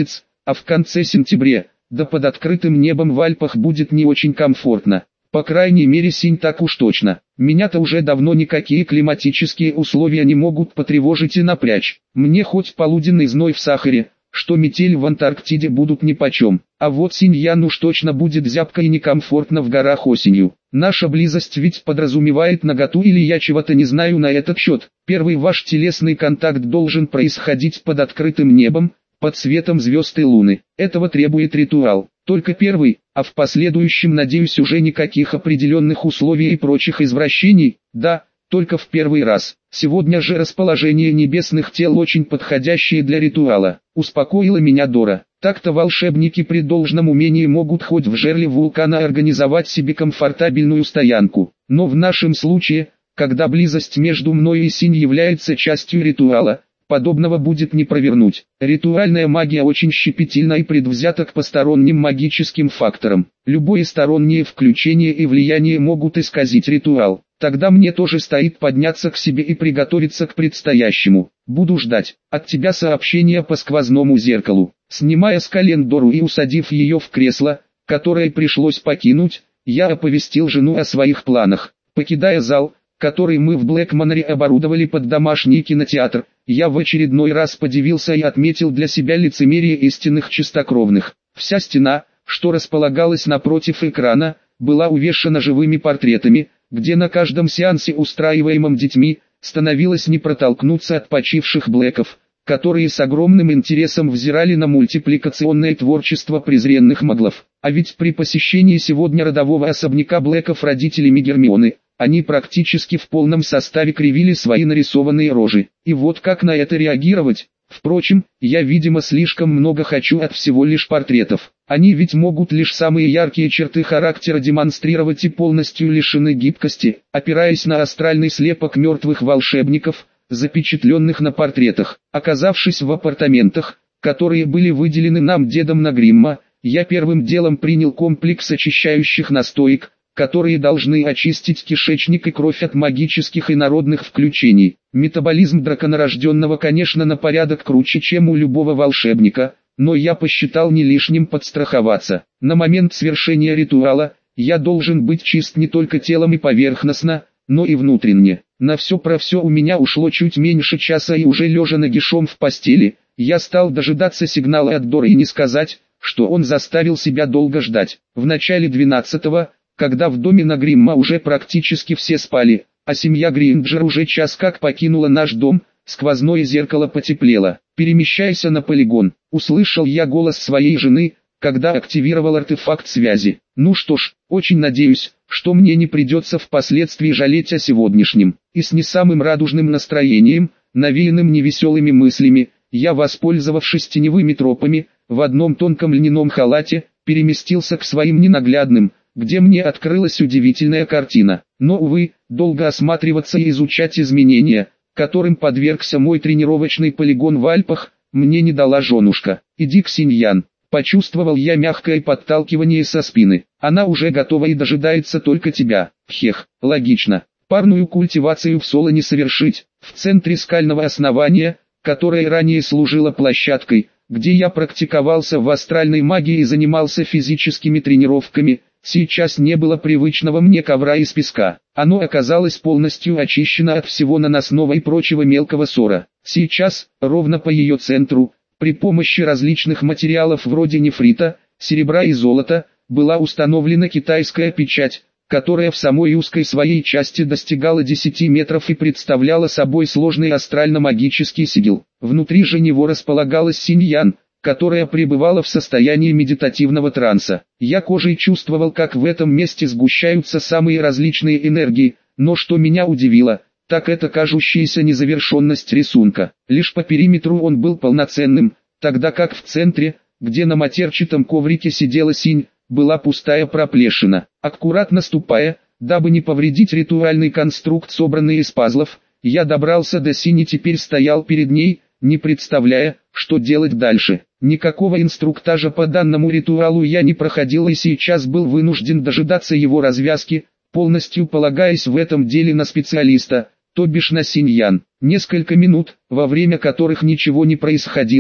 а в конце сентября, да под открытым небом в Альпах будет не очень комфортно. По крайней мере синь так уж точно. Меня-то уже давно никакие климатические условия не могут потревожить и напрячь. Мне хоть полуденный зной в Сахаре, что метель в Антарктиде будут нипочем. А вот Синьян уж точно будет зябко и некомфортно в горах осенью. Наша близость ведь подразумевает наготу, или я чего-то не знаю на этот счет. Первый ваш телесный контакт должен происходить под открытым небом, под светом звезд и луны. Этого требует ритуал. Только первый, а в последующем, надеюсь, уже никаких определенных условий и прочих извращений. Да, только в первый раз. Сегодня же расположение небесных тел очень подходящее для ритуала. Успокоила меня Дора. Так-то волшебники при должном умении могут хоть в жерле вулкана организовать себе комфортабельную стоянку. Но в нашем случае, когда близость между мной и Синь является частью ритуала, подобного будет не провернуть. Ритуальная магия очень щепетильна и предвзята к посторонним магическим факторам. Любое стороннее включение и влияние могут исказить ритуал. Тогда мне тоже стоит подняться к себе и приготовиться к предстоящему. Буду ждать от тебя сообщения по сквозному зеркалу. Снимая с колен Дору и усадив ее в кресло, которое пришлось покинуть, я оповестил жену о своих планах. Покидая зал, который мы в Блэкманере оборудовали под домашний кинотеатр, я в очередной раз подивился и отметил для себя лицемерие истинных чистокровных. Вся стена, что располагалась напротив экрана, была увешана живыми портретами, где на каждом сеансе, устраиваемом детьми, становилось не протолкнуться от почивших Блэков, которые с огромным интересом взирали на мультипликационное творчество презренных маглов. А ведь при посещении сегодня родового особняка Блэков родителями Гермионы, они практически в полном составе кривили свои нарисованные рожи. И вот как на это реагировать? Впрочем, я, видимо, слишком много хочу от всего лишь портретов. Они ведь могут лишь самые яркие черты характера демонстрировать и полностью лишены гибкости, опираясь на астральный слепок мертвых волшебников, запечатленных на портретах. Оказавшись в апартаментах, которые были выделены нам дедом на Гримма, я первым делом принял комплекс очищающих настоек, которые должны очистить кишечник и кровь от магических и народных включений. Метаболизм драконорожденного, конечно, на порядок круче, чем у любого волшебника, но я посчитал не лишним подстраховаться. На момент свершения ритуала, я должен быть чист не только телом и поверхностно, но и внутренне. На все про все у меня ушло чуть меньше часа, и уже лежа нагишом в постели, я стал дожидаться сигнала от Доры, и не сказать, что он заставил себя долго ждать. В начале двенадцатого, когда в доме на Гримма уже практически все спали, а семья Гринджер уже час как покинула наш дом, сквозное зеркало потеплело. «Перемещайся на полигон», — услышал я голос своей жены, когда активировал артефакт связи. Ну что ж, очень надеюсь, что мне не придется впоследствии жалеть о сегодняшнем. И с не самым радужным настроением, навеянным невеселыми мыслями, я, воспользовавшись теневыми тропами, в одном тонком льняном халате, переместился к своим ненаглядным, где мне открылась удивительная картина. Но, увы, долго осматриваться и изучать изменения, которым подвергся мой тренировочный полигон в Альпах, мне не дала женушка. «Иди к Синьян». Почувствовал я мягкое подталкивание со спины. Она уже готова и дожидается только тебя. Хех, логично. Парную культивацию в соло не совершить. В центре скального основания, которое ранее служило площадкой, где я практиковался в астральной магии и занимался физическими тренировками, сейчас не было привычного мне ковра из песка. Оно оказалось полностью очищено от всего наносного и прочего мелкого сора. Сейчас, ровно по ее центру, при помощи различных материалов вроде нефрита, серебра и золота, была установлена китайская печать, которая в самой узкой своей части достигала десяти метров и представляла собой сложный астрально-магический сигил. Внутри же него располагалась Синьян, которая пребывала в состоянии медитативного транса. Я кожей чувствовал, как в этом месте сгущаются самые различные энергии, но что меня удивило, так это кажущаяся незавершенность рисунка. Лишь по периметру он был полноценным, тогда как в центре, где на матерчатом коврике сидела Синь, была пустая проплешина. Аккуратно ступая, дабы не повредить ритуальный конструкт, собранный из пазлов, я добрался до Синь и теперь стоял перед ней, не представляя, что делать дальше. Никакого инструктажа по данному ритуалу я не проходил и сейчас был вынужден дожидаться его развязки, полностью полагаясь в этом деле на специалиста, то бишь на Синьян. Несколько минут, во время которых ничего не происходило,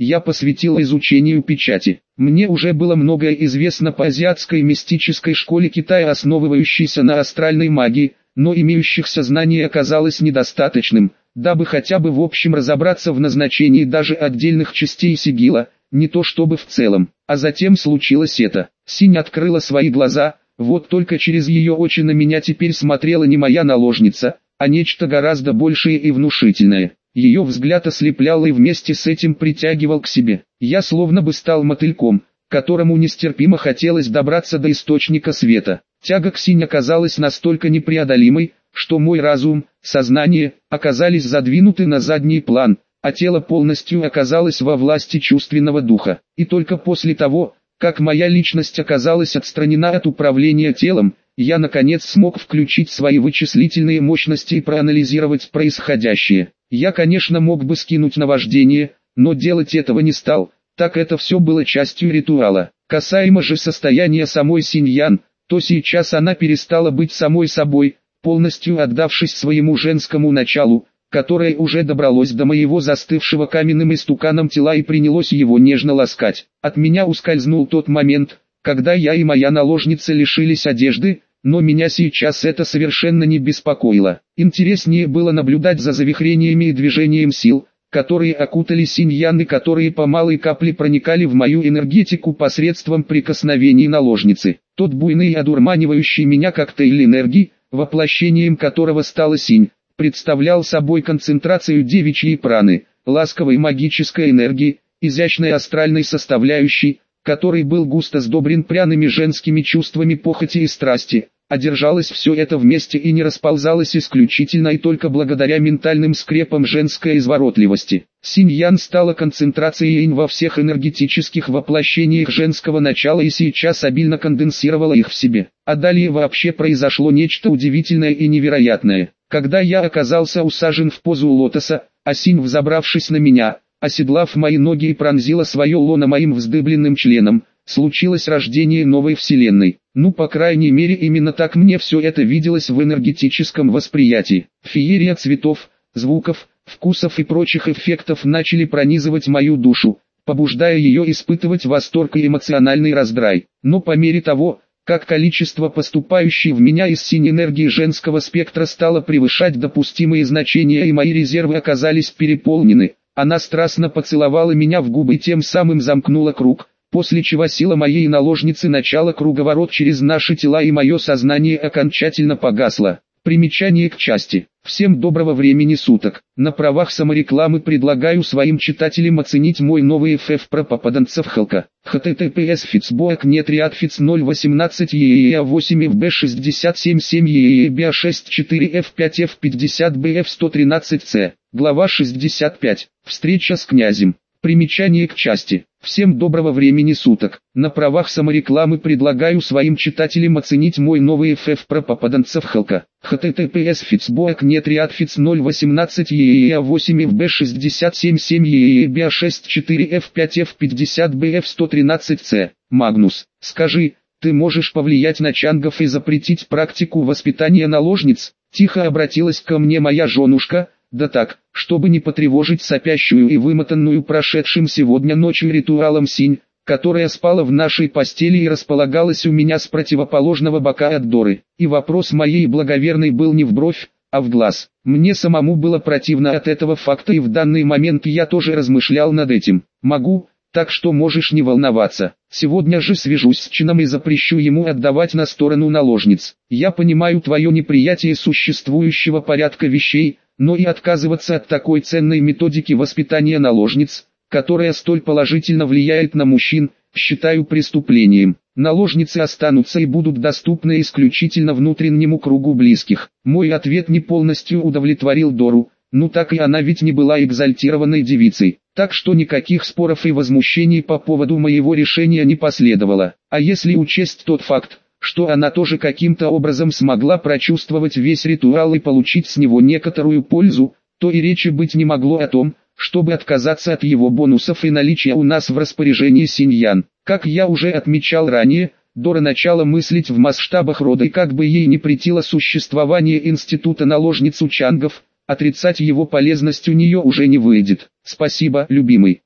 я посвятил изучению печати. Мне уже было многое известно по азиатской мистической школе Китая, основывающейся на астральной магии, но имеющихся знаний оказалось недостаточным, дабы хотя бы в общем разобраться в назначении даже отдельных частей сигила, не то чтобы в целом. А затем случилось это. Синь открыла свои глаза, вот только через ее очи на меня теперь смотрела не моя наложница, а нечто гораздо большее и внушительное. Ее взгляд ослеплял и вместе с этим притягивал к себе. Я словно бы стал мотыльком, которому нестерпимо хотелось добраться до источника света. Тяга к Синь оказалась настолько непреодолимой, что мой разум, сознание, оказались задвинуты на задний план, а тело полностью оказалось во власти чувственного духа. И только после того, как моя личность оказалась отстранена от управления телом, я наконец смог включить свои вычислительные мощности и проанализировать происходящее. Я, конечно, мог бы скинуть наваждение, но делать этого не стал, так это все было частью ритуала. Касаемо же состояния самой Синьян, то сейчас она перестала быть самой собой, полностью отдавшись своему женскому началу, которое уже добралось до моего застывшего каменным истуканом тела и принялось его нежно ласкать. От меня ускользнул тот момент, когда я и моя наложница лишились одежды, но меня сейчас это совершенно не беспокоило. Интереснее было наблюдать за завихрениями и движением сил, которые окутали Синьян и которые по малой капле проникали в мою энергетику посредством прикосновений наложницы. Тот буйный и одурманивающий меня коктейль энергии, воплощением которого стала Синь, представлял собой концентрацию девичьей праны, ласковой магической энергии, изящной астральной составляющей, который был густо сдобрен пряными женскими чувствами похоти и страсти, а держалось все это вместе и не расползалось исключительно и только благодаря ментальным скрепам женской изворотливости. Синьян стала концентрацией инь во всех энергетических воплощениях женского начала и сейчас обильно конденсировала их в себе. А далее вообще произошло нечто удивительное и невероятное. Когда я оказался усажен в позу лотоса, а Синь, взобравшись на меня, оседлав мои ноги и пронзила свое лоно моим вздыбленным членом, случилось рождение новой вселенной. Ну, по крайней мере, именно так мне все это виделось в энергетическом восприятии. Феерия цветов, звуков, вкусов и прочих эффектов начали пронизывать мою душу, побуждая ее испытывать восторг и эмоциональный раздрай. Но по мере того, как количество поступающей в меня из синей энергии женского спектра стало превышать допустимые значения и мои резервы оказались переполнены, она страстно поцеловала меня в губы и тем самым замкнула круг, после чего сила моей наложницы начала круговорот через наши тела и мое сознание окончательно погасло. Примечание к части. Всем доброго времени суток. На правах саморекламы предлагаю своим читателям оценить мой новый эф эф про попаданцев Халка. https фицбоак нет риадфиц ноль восемнадцать ееа восемь эф бэ шестьдесят семь семь ееа биа шесть четыре эф пять эф пятьдесят бэ эф сто тринадцать цэ. Глава шестьдесят пять. Встреча с князем. Примечание к части. Всем доброго времени суток. На правах саморекламы предлагаю своим читателям оценить мой новый эф эф про попаданцев Халка. https фицбоак нет риадфиц ноль восемнадцать ееа восемь эф бэ шестьдесят семь семь ееа биа шесть четыре эф пять эф пятьдесят бэ эф сто тринадцать цэ. Магнус, скажи, ты можешь повлиять на чангов и запретить практику воспитания наложниц? Тихо обратилась ко мне моя женушка. Да так, чтобы не потревожить сопящую и вымотанную прошедшим сегодня ночью ритуалом Синь, которая спала в нашей постели и располагалась у меня с противоположного бока от Доры. И вопрос моей благоверной был не в бровь, а в глаз. Мне самому было противно от этого факта, и в данный момент я тоже размышлял над этим. Могу, так что можешь не волноваться. Сегодня же свяжусь с Чином и запрещу ему отдавать на сторону наложниц. Я понимаю твое неприятие существующего порядка вещей, но и отказываться от такой ценной методики воспитания наложниц, которая столь положительно влияет на мужчин, считаю преступлением. Наложницы останутся и будут доступны исключительно внутреннему кругу близких. Мой ответ не полностью удовлетворил Дору, ну так и она ведь не была экзальтированной девицей, так что никаких споров и возмущений по поводу моего решения не последовало. А если учесть тот факт, что она тоже каким-то образом смогла прочувствовать весь ритуал и получить с него некоторую пользу, то и речи быть не могло о том, чтобы отказаться от его бонусов и наличия у нас в распоряжении Синьян. Как я уже отмечал ранее, Дора начала мыслить в масштабах рода, и как бы ей не претило существование института наложниц у чангов, отрицать его полезность у нее уже не выйдет. Спасибо, любимый.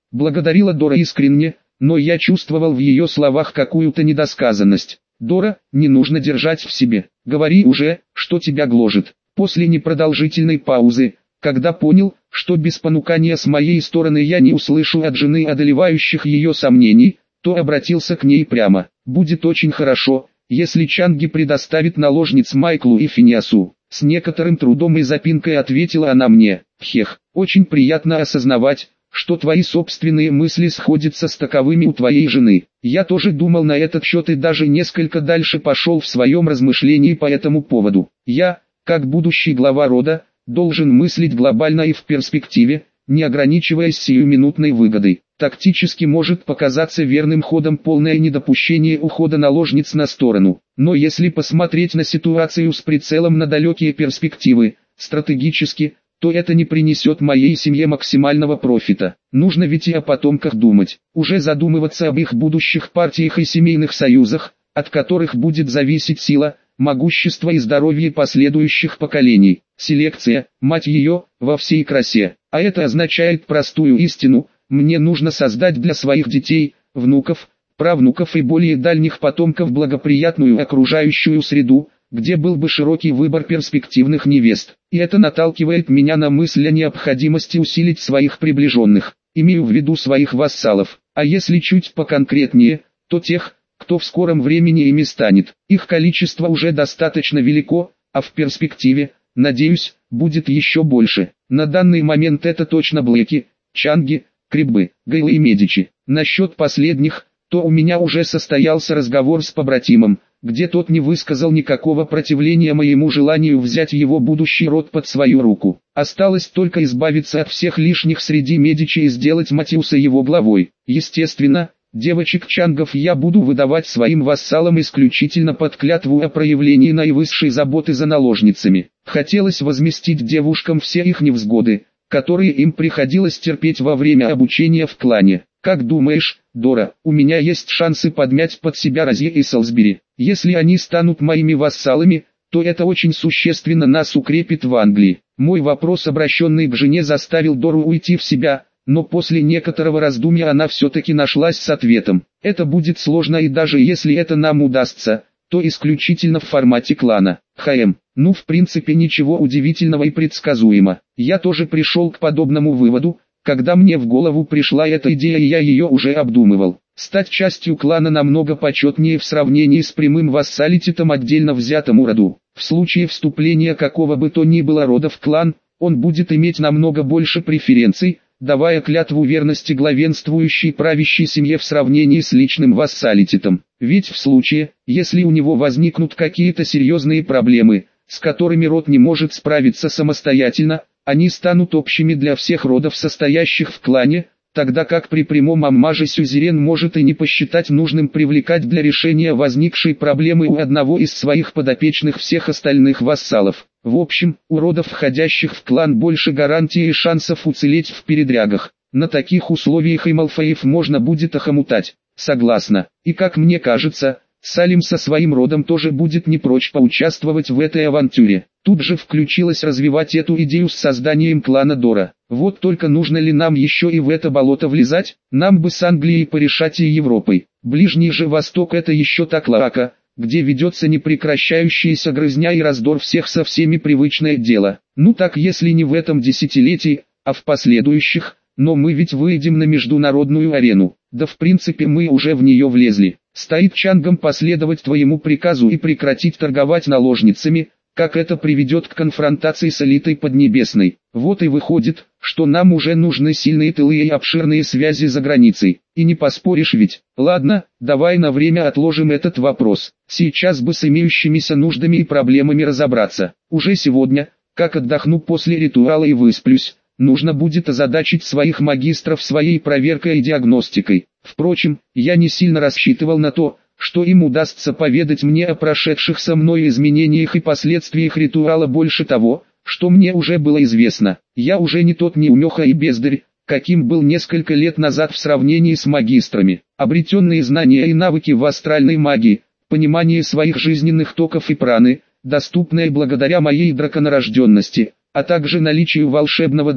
Благодарила Дора искренне, но я чувствовал в ее словах какую-то недосказанность. «Дора, не нужно держать в себе. Говори уже, что тебя гложет». После непродолжительной паузы, когда понял, что без понукания с моей стороны я не услышу от жены одолевающих ее сомнений, то обратился к ней прямо. «Будет очень хорошо, если Чанги предоставит наложниц Майклу и Финиасу». С некоторым трудом и запинкой ответила она мне: «Хех, очень приятно осознавать, что твои собственные мысли сходятся с таковыми у твоей жены». Я тоже думал на этот счет и даже несколько дальше пошел в своем размышлении по этому поводу. Я, как будущий глава рода, должен мыслить глобально и в перспективе, не ограничиваясь сиюминутной выгодой. Тактически может показаться верным ходом полное недопущение ухода наложниц на сторону. Но если посмотреть на ситуацию с прицелом на далекие перспективы, стратегически, то это не принесет моей семье максимального профита. Нужно ведь и о потомках думать, уже задумываться об их будущих партиях и семейных союзах, от которых будет зависеть сила, могущество и здоровье последующих поколений. Селекция, мать ее, во всей красе. А это означает простую истину: мне нужно создать для своих детей, внуков, правнуков и более дальних потомков благоприятную окружающую среду, где был бы широкий выбор перспективных невест. И это наталкивает меня на мысль о необходимости усилить своих приближенных, имею в виду своих вассалов, а если чуть поконкретнее, то тех, кто в скором времени ими станет. Их количество уже достаточно велико, а в перспективе, надеюсь, будет еще больше. На данный момент это точно Блэки, Чанги, Криббы, Гейлы и Медичи. Насчет последних, то у меня уже состоялся разговор с побратимом, где тот не высказал никакого противления моему желанию взять его будущий род под свою руку. Осталось только избавиться от всех лишних среди Медичи и сделать Матиуса его главой. Естественно, девочек Чангов я буду выдавать своим вассалам исключительно под клятву о проявлении наивысшей заботы за наложницами. Хотелось возместить девушкам все их невзгоды, которые им приходилось терпеть во время обучения в клане. Как думаешь, Дора, у меня есть шансы подмять под себя Розье и Солсбери? Если они станут моими вассалами, то это очень существенно нас укрепит в Англии. Мой вопрос, обращенный к жене, заставил Дору уйти в себя, но после некоторого раздумья она все-таки нашлась с ответом. Это будет сложно, и даже если это нам удастся, то исключительно в формате клана. ХМ. Ну, в принципе, ничего удивительного и предсказуемо. Я тоже пришел к подобному выводу, когда мне в голову пришла эта идея, и я ее уже обдумывал. Стать частью клана намного почетнее в сравнении с прямым вассалитетом отдельно взятому роду. В случае вступления какого бы то ни было рода в клан, он будет иметь намного больше преференций, давая клятву верности главенствующей правящей семье в сравнении с личным вассалитетом. Ведь в случае, если у него возникнут какие-то серьезные проблемы, с которыми род не может справиться самостоятельно, они станут общими для всех родов, состоящих в клане, тогда как при прямом аммаже сюзерен может и не посчитать нужным привлекать для решения возникшей проблемы у одного из своих подопечных всех остальных вассалов. В общем, у родов, входящих в клан, больше гарантий и шансов уцелеть в передрягах. На таких условиях и Малфоев можно будет охомутать. Согласна. И как мне кажется, Салим со своим родом тоже будет не прочь поучаствовать в этой авантюре. Тут же включилась развивать эту идею с созданием клана Дора. Вот только нужно ли нам еще и в это болото влезать? Нам бы с Англией порешать и Европой. Ближний же Восток — это еще та клоака, где ведется непрекращающаяся грызня и раздор всех со всеми привычное дело. Ну так, если не в этом десятилетии, а в последующих, но мы ведь выйдем на международную арену. Да в принципе мы уже в нее влезли. Стоит Чангам последовать твоему приказу и прекратить торговать наложницами, как это приведет к конфронтации с элитой Поднебесной. Вот и выходит, что нам уже нужны сильные тылы и обширные связи за границей. И не поспоришь ведь. Ладно, давай на время отложим этот вопрос. Сейчас бы с имеющимися нуждами и проблемами разобраться. Уже сегодня, как отдохну после ритуала и высплюсь, нужно будет озадачить своих магистров своей проверкой и диагностикой. Впрочем, я не сильно рассчитывал на то, что им удастся поведать мне о прошедших со мной изменениях и последствиях ритуала больше того, что мне уже было известно. Я уже не тот неумеха и бездарь, каким был несколько лет назад в сравнении с магистрами. Обретенные знания и навыки в астральной магии, понимание своих жизненных токов и праны, доступное благодаря моей драконорожденности, а также наличию волшебного дара,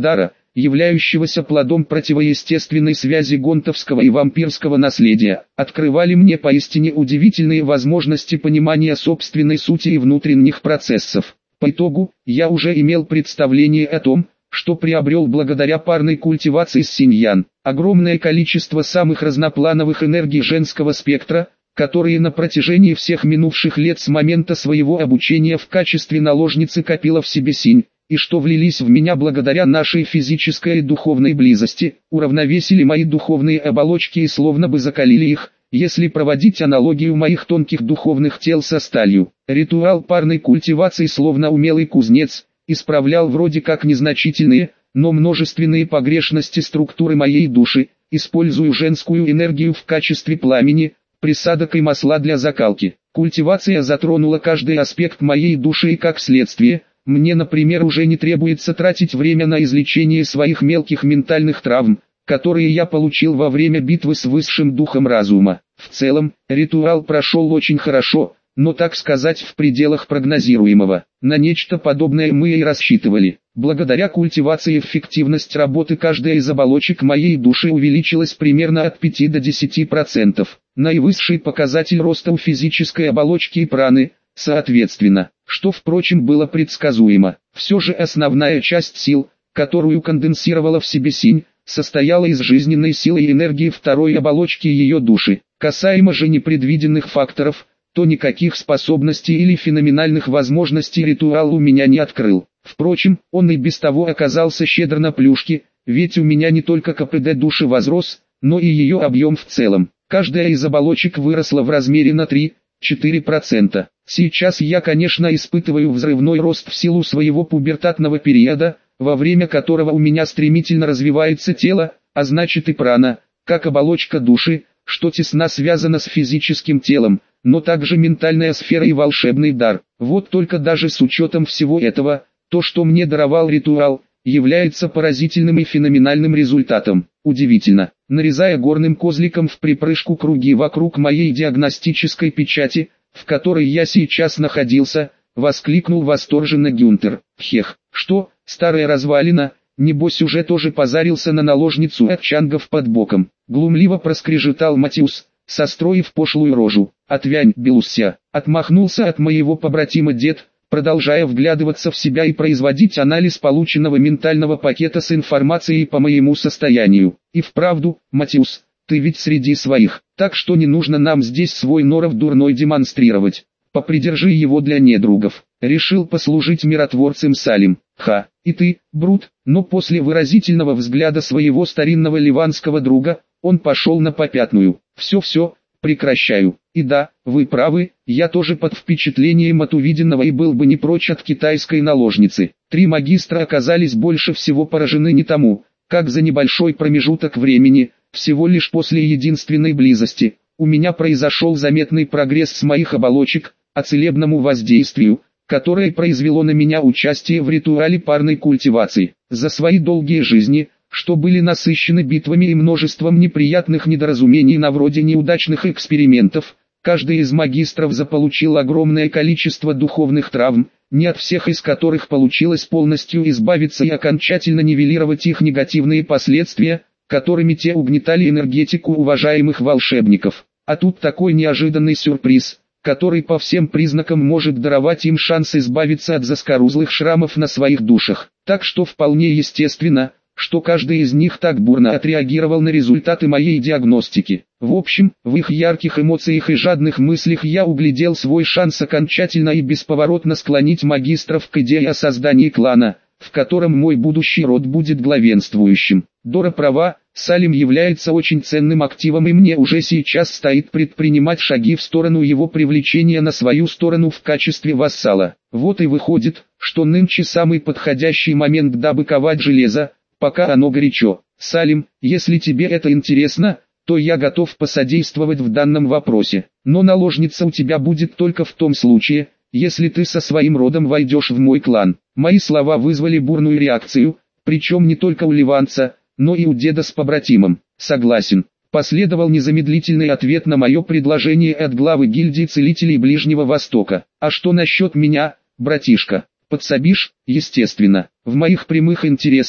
являющегося плодом противоестественной связи гонтовского и вампирского наследия, открывали мне поистине удивительные возможности понимания собственной сути и внутренних процессов. По итогу, я уже имел представление о том, что приобрел благодаря парной культивации с Синьян. Огромное количество самых разноплановых энергий женского спектра, которые на протяжении всех минувших лет с момента своего обучения в качестве наложницы копила в себе Синь, и что влились в меня благодаря нашей физической и духовной близости, уравновесили мои духовные оболочки и словно бы закалили их, если проводить аналогию моих тонких духовных тел со сталью. Ритуал парной культивации словно умелый кузнец, исправлял вроде как незначительные, но множественные погрешности структуры моей души, используя женскую энергию в качестве пламени, присадок и масла для закалки. Культивация затронула каждый аспект моей души и как следствие, мне, например, уже не требуется тратить время на излечение своих мелких ментальных травм, которые я получил во время битвы с высшим духом разума. В целом, ритуал прошел очень хорошо, но так сказать в пределах прогнозируемого. На нечто подобное мы и рассчитывали. Благодаря культивации эффективность работы каждой из оболочек моей души увеличилась примерно от пяти до десяти процентов. Наивысший показатель роста у физической оболочки и праны, соответственно, что впрочем было предсказуемо. Все же основная часть сил, которую конденсировала в себе Синь, состояла из жизненной силы и энергии второй оболочки ее души. Касаемо же непредвиденных факторов, то никаких способностей или феноменальных возможностей ритуал у меня не открыл. Впрочем, он и без того оказался щедр на плюшки, ведь у меня не только КПД души возрос, но и ее объем в целом. Каждая из оболочек выросла в размере на три-четыре процента. Сейчас я, конечно, испытываю взрывной рост в силу своего пубертатного периода, во время которого у меня стремительно развивается тело, а значит и прана, как оболочка души, что тесно связано с физическим телом, но также ментальная сфера и волшебный дар. Вот только даже с учетом всего этого, то, что мне даровал ритуал, является поразительным и феноменальным результатом. Удивительно, нарезая горным козликом в припрыжку круги вокруг моей диагностической печати, в которой я сейчас находился, воскликнул восторженно Гюнтер. Хех, что, старая развалина, небось уже тоже позарился на наложницу от чангов под боком. Глумливо проскрежетал Матиус, состроив пошлую рожу. Отвянь, Белусся, отмахнулся от моего побратима дед, продолжая вглядываться в себя и производить анализ полученного ментального пакета с информацией по моему состоянию. И вправду, Матиус, ты ведь среди своих, так что не нужно нам здесь свой норов дурной демонстрировать. Попридержи его для недругов. Решил послужить миротворцем Салим. Ха, и ты, Брут, но после выразительного взгляда своего старинного ливанского друга, он пошел на попятную. Все-все, прекращаю. И да, вы правы, я тоже под впечатлением от увиденного и был бы не прочь от китайской наложницы. Три магистра оказались больше всего поражены не тому, как за небольшой промежуток времени, всего лишь после единственной близости, у меня произошел заметный прогресс с моих оболочек, а целебному воздействию, которое произвело на меня участие в ритуале парной культивации. За свои долгие жизни, что были насыщены битвами и множеством неприятных недоразумений на вроде неудачных экспериментов, каждый из магистров заполучил огромное количество духовных травм, не от всех из которых получилось полностью избавиться и окончательно нивелировать их негативные последствия, которыми те угнетали энергетику уважаемых волшебников. А тут такой неожиданный сюрприз, который по всем признакам может даровать им шанс избавиться от заскорузлых шрамов на своих душах. Так что вполне естественно, что каждый из них так бурно отреагировал на результаты моей диагностики. В общем, в их ярких эмоциях и жадных мыслях я углядел свой шанс окончательно и бесповоротно склонить магистров к идее о создании клана, в котором мой будущий род будет главенствующим. Дора права, Салим является очень ценным активом, и мне уже сейчас стоит предпринимать шаги в сторону его привлечения на свою сторону в качестве вассала. Вот и выходит, что нынче самый подходящий момент, дабы ковать железо, пока оно горячо. Салим, если тебе это интересно, то я готов посодействовать в данном вопросе. Но наложница у тебя будет только в том случае, если ты со своим родом войдешь в мой клан. Мои слова вызвали бурную реакцию, причем не только у ливанца, но и у деда с побратимом. Согласен. Последовал незамедлительный ответ на мое предложение от главы гильдии целителей Ближнего Востока. А что насчет меня, братишка? Подсобишь? Естественно. В моих прямых интересах,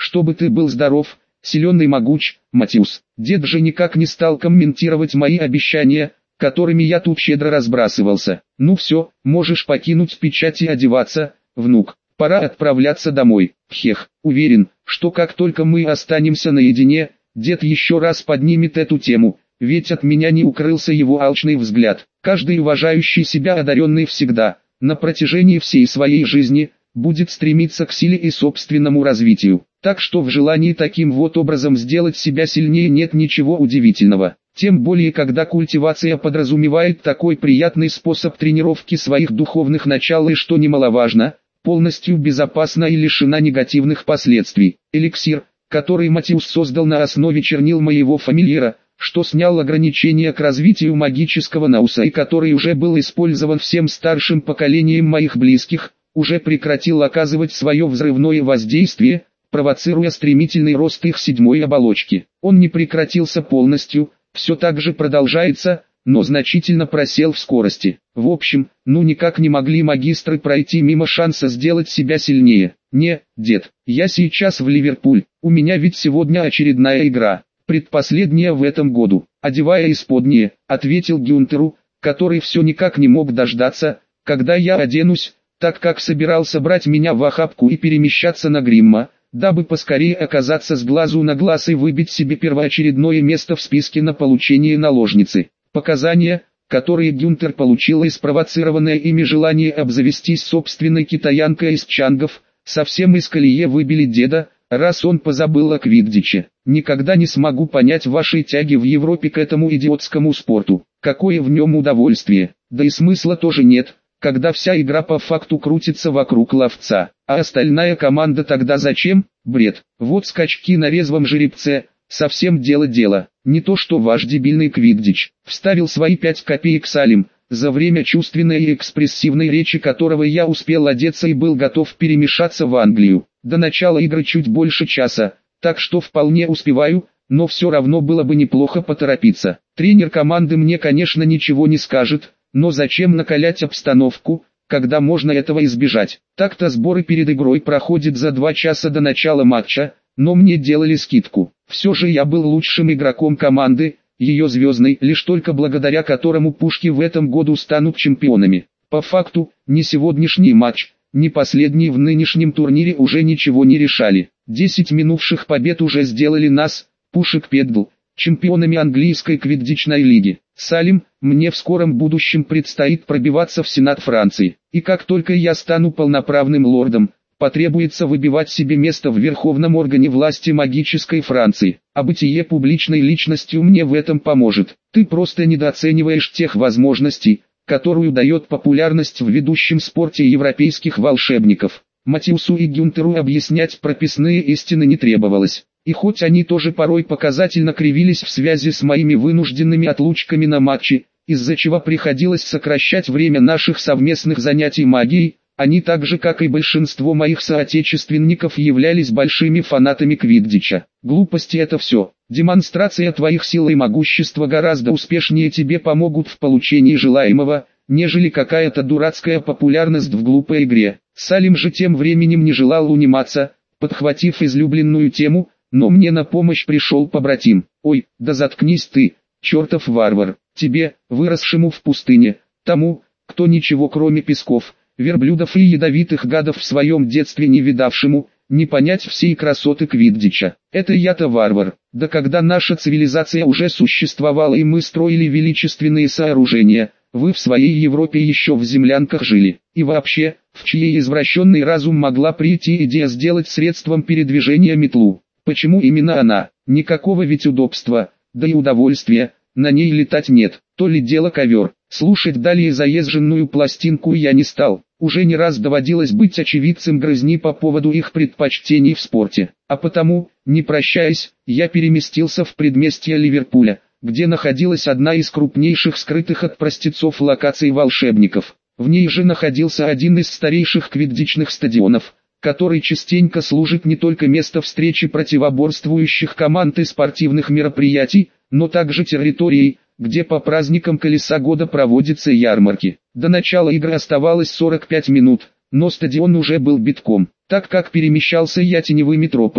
чтобы ты был здоров, силен и могуч, Матиус. Дед же никак не стал комментировать мои обещания, которыми я тут щедро разбрасывался. Ну все, можешь покинуть печать и одеваться, внук. Пора отправляться домой. Хех, уверен, что как только мы останемся наедине, дед еще раз поднимет эту тему, ведь от меня не укрылся его алчный взгляд. Каждый уважающий себя одаренный всегда, на протяжении всей своей жизни, будет стремиться к силе и собственному развитию. Так что в желании таким вот образом сделать себя сильнее нет ничего удивительного. Тем более когда культивация подразумевает такой приятный способ тренировки своих духовных начал и, что немаловажно, полностью безопасна и лишена негативных последствий. Эликсир, который Матиус создал на основе чернил моего фамильяра, что снял ограничения к развитию магического науса и который уже был использован всем старшим поколением моих близких, уже прекратил оказывать свое взрывное воздействие, провоцируя стремительный рост их седьмой оболочки. Он не прекратился полностью, все так же продолжается, но значительно просел в скорости. В общем, ну никак не могли магистры пройти мимо шанса сделать себя сильнее. Не, дед, я сейчас в Ливерпуль, у меня ведь сегодня очередная игра, предпоследняя в этом году. Одевая исподние, ответил Гюнтеру, который все никак не мог дождаться, когда я оденусь, так как собирался брать меня в охапку и перемещаться на Гримма, дабы поскорее оказаться с глазу на глаз и выбить себе первоочередное место в списке на получение наложницы. Показания, которые Гюнтер получил и спровоцированное ими желание обзавестись собственной китаянкой из чангов, совсем из колеи выбили деда, раз он позабыл о квиддиче. Никогда не смогу понять вашей тяги в Европе к этому идиотскому спорту. Какое в нем удовольствие, да и смысла тоже нет, когда вся игра по факту крутится вокруг ловца. А остальная команда тогда зачем? Бред. Вот скачки на резвом жеребце, совсем дело-дело. Не то что ваш дебильный квиддич. Вставил свои пять копеек Салим, за время чувственной и экспрессивной речи которого я успел одеться и был готов перемешаться в Англию. До начала игры чуть больше часа, так что вполне успеваю, но все равно было бы неплохо поторопиться. Тренер команды мне, конечно, ничего не скажет, но зачем накалять обстановку, когда можно этого избежать? Так-то сборы перед игрой проходят за два часа до начала матча, но мне делали скидку. Все же я был лучшим игроком команды, ее звездной, лишь только благодаря которому пушки в этом году станут чемпионами. По факту, ни сегодняшний матч, ни последний в нынешнем турнире уже ничего не решали. Десять минувших побед уже сделали нас, Пушек Педл, чемпионами английской квиддичной лиги. Салим, мне в скором будущем предстоит пробиваться в Сенат Франции. И как только я стану полноправным лордом, потребуется выбивать себе место в верховном органе власти магической Франции, а бытие публичной личностью мне в этом поможет. Ты просто недооцениваешь тех возможностей, которую дает популярность в ведущем спорте европейских волшебников. Матиусу и Гюнтеру объяснять прописные истины не требовалось. И хоть они тоже порой показательно кривились в связи с моими вынужденными отлучками на матчи, из-за чего приходилось сокращать время наших совместных занятий магией, они так же как и большинство моих соотечественников являлись большими фанатами квиддича. Глупости это все. Демонстрация твоих сил и могущества гораздо успешнее тебе помогут в получении желаемого, нежели какая-то дурацкая популярность в глупой игре. Салим же тем временем не желал униматься, подхватив излюбленную тему, но мне на помощь пришел побратим. Ой, да заткнись ты, чертов варвар, тебе, выросшему в пустыне, тому, кто ничего кроме песков, верблюдов и ядовитых гадов в своем детстве не видавшему, не понять всей красоты квиддича. Это я-то варвар, да когда наша цивилизация уже существовала и мы строили величественные сооружения, вы в своей Европе еще в землянках жили. И вообще, в чьей извращенный разум могла прийти идея сделать средством передвижения метлу? Почему именно она? Никакого ведь удобства, да и удовольствия, на ней летать нет. То ли дело ковер. Слушать далее заезженную пластинку я не стал. Уже не раз доводилось быть очевидцем грызни по поводу их предпочтений в спорте. А потому, не прощаясь, я переместился в предместье Ливерпуля, где находилась одна из крупнейших скрытых от простецов локаций волшебников. В ней же находился один из старейших квиддичных стадионов, который частенько служит не только местом встречи противоборствующих команд и спортивных мероприятий, но также территорией, где по праздникам колеса года проводятся ярмарки. До начала игры оставалось сорок пять минут, но стадион уже был битком. Так как перемещался я теневыми тропами,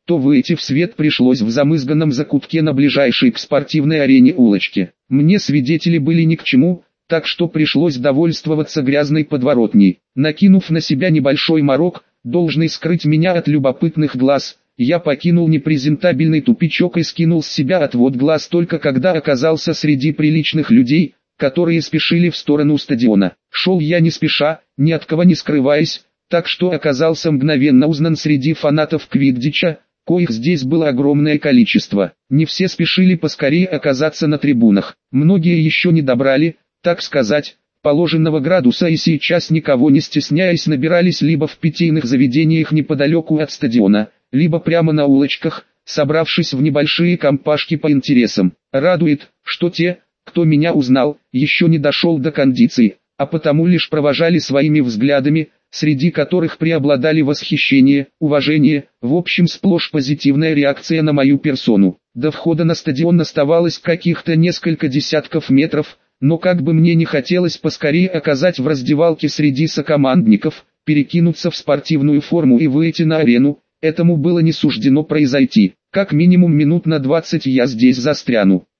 то выйти в свет пришлось в замызганном закутке на ближайшей к спортивной арене улочке. Мне свидетели были ни к чему, так что пришлось довольствоваться грязной подворотней. Накинув на себя небольшой морок, должный скрыть меня от любопытных глаз, я покинул непрезентабельный тупичок и скинул с себя отвод глаз только когда оказался среди приличных людей, которые спешили в сторону стадиона. Шел я не спеша, ни от кого не скрываясь, так что оказался мгновенно узнан среди фанатов квиддича, коих здесь было огромное количество. Не все спешили поскорее оказаться на трибунах, многие еще не добрали, так сказать, положенного градуса и сейчас никого не стесняясь набирались либо в питейных заведениях неподалеку от стадиона, либо прямо на улочках, собравшись в небольшие компашки по интересам. Радует, что те, кто меня узнал, еще не дошел до кондиции, а потому лишь провожали своими взглядами, среди которых преобладали восхищение, уважение, в общем сплошь позитивная реакция на мою персону. До входа на стадион оставалось каких-то несколько десятков метров, но как бы мне не хотелось поскорее оказать в раздевалке среди сокомандников, перекинуться в спортивную форму и выйти на арену, этому было не суждено произойти. Как минимум минут на двадцать я здесь застряну.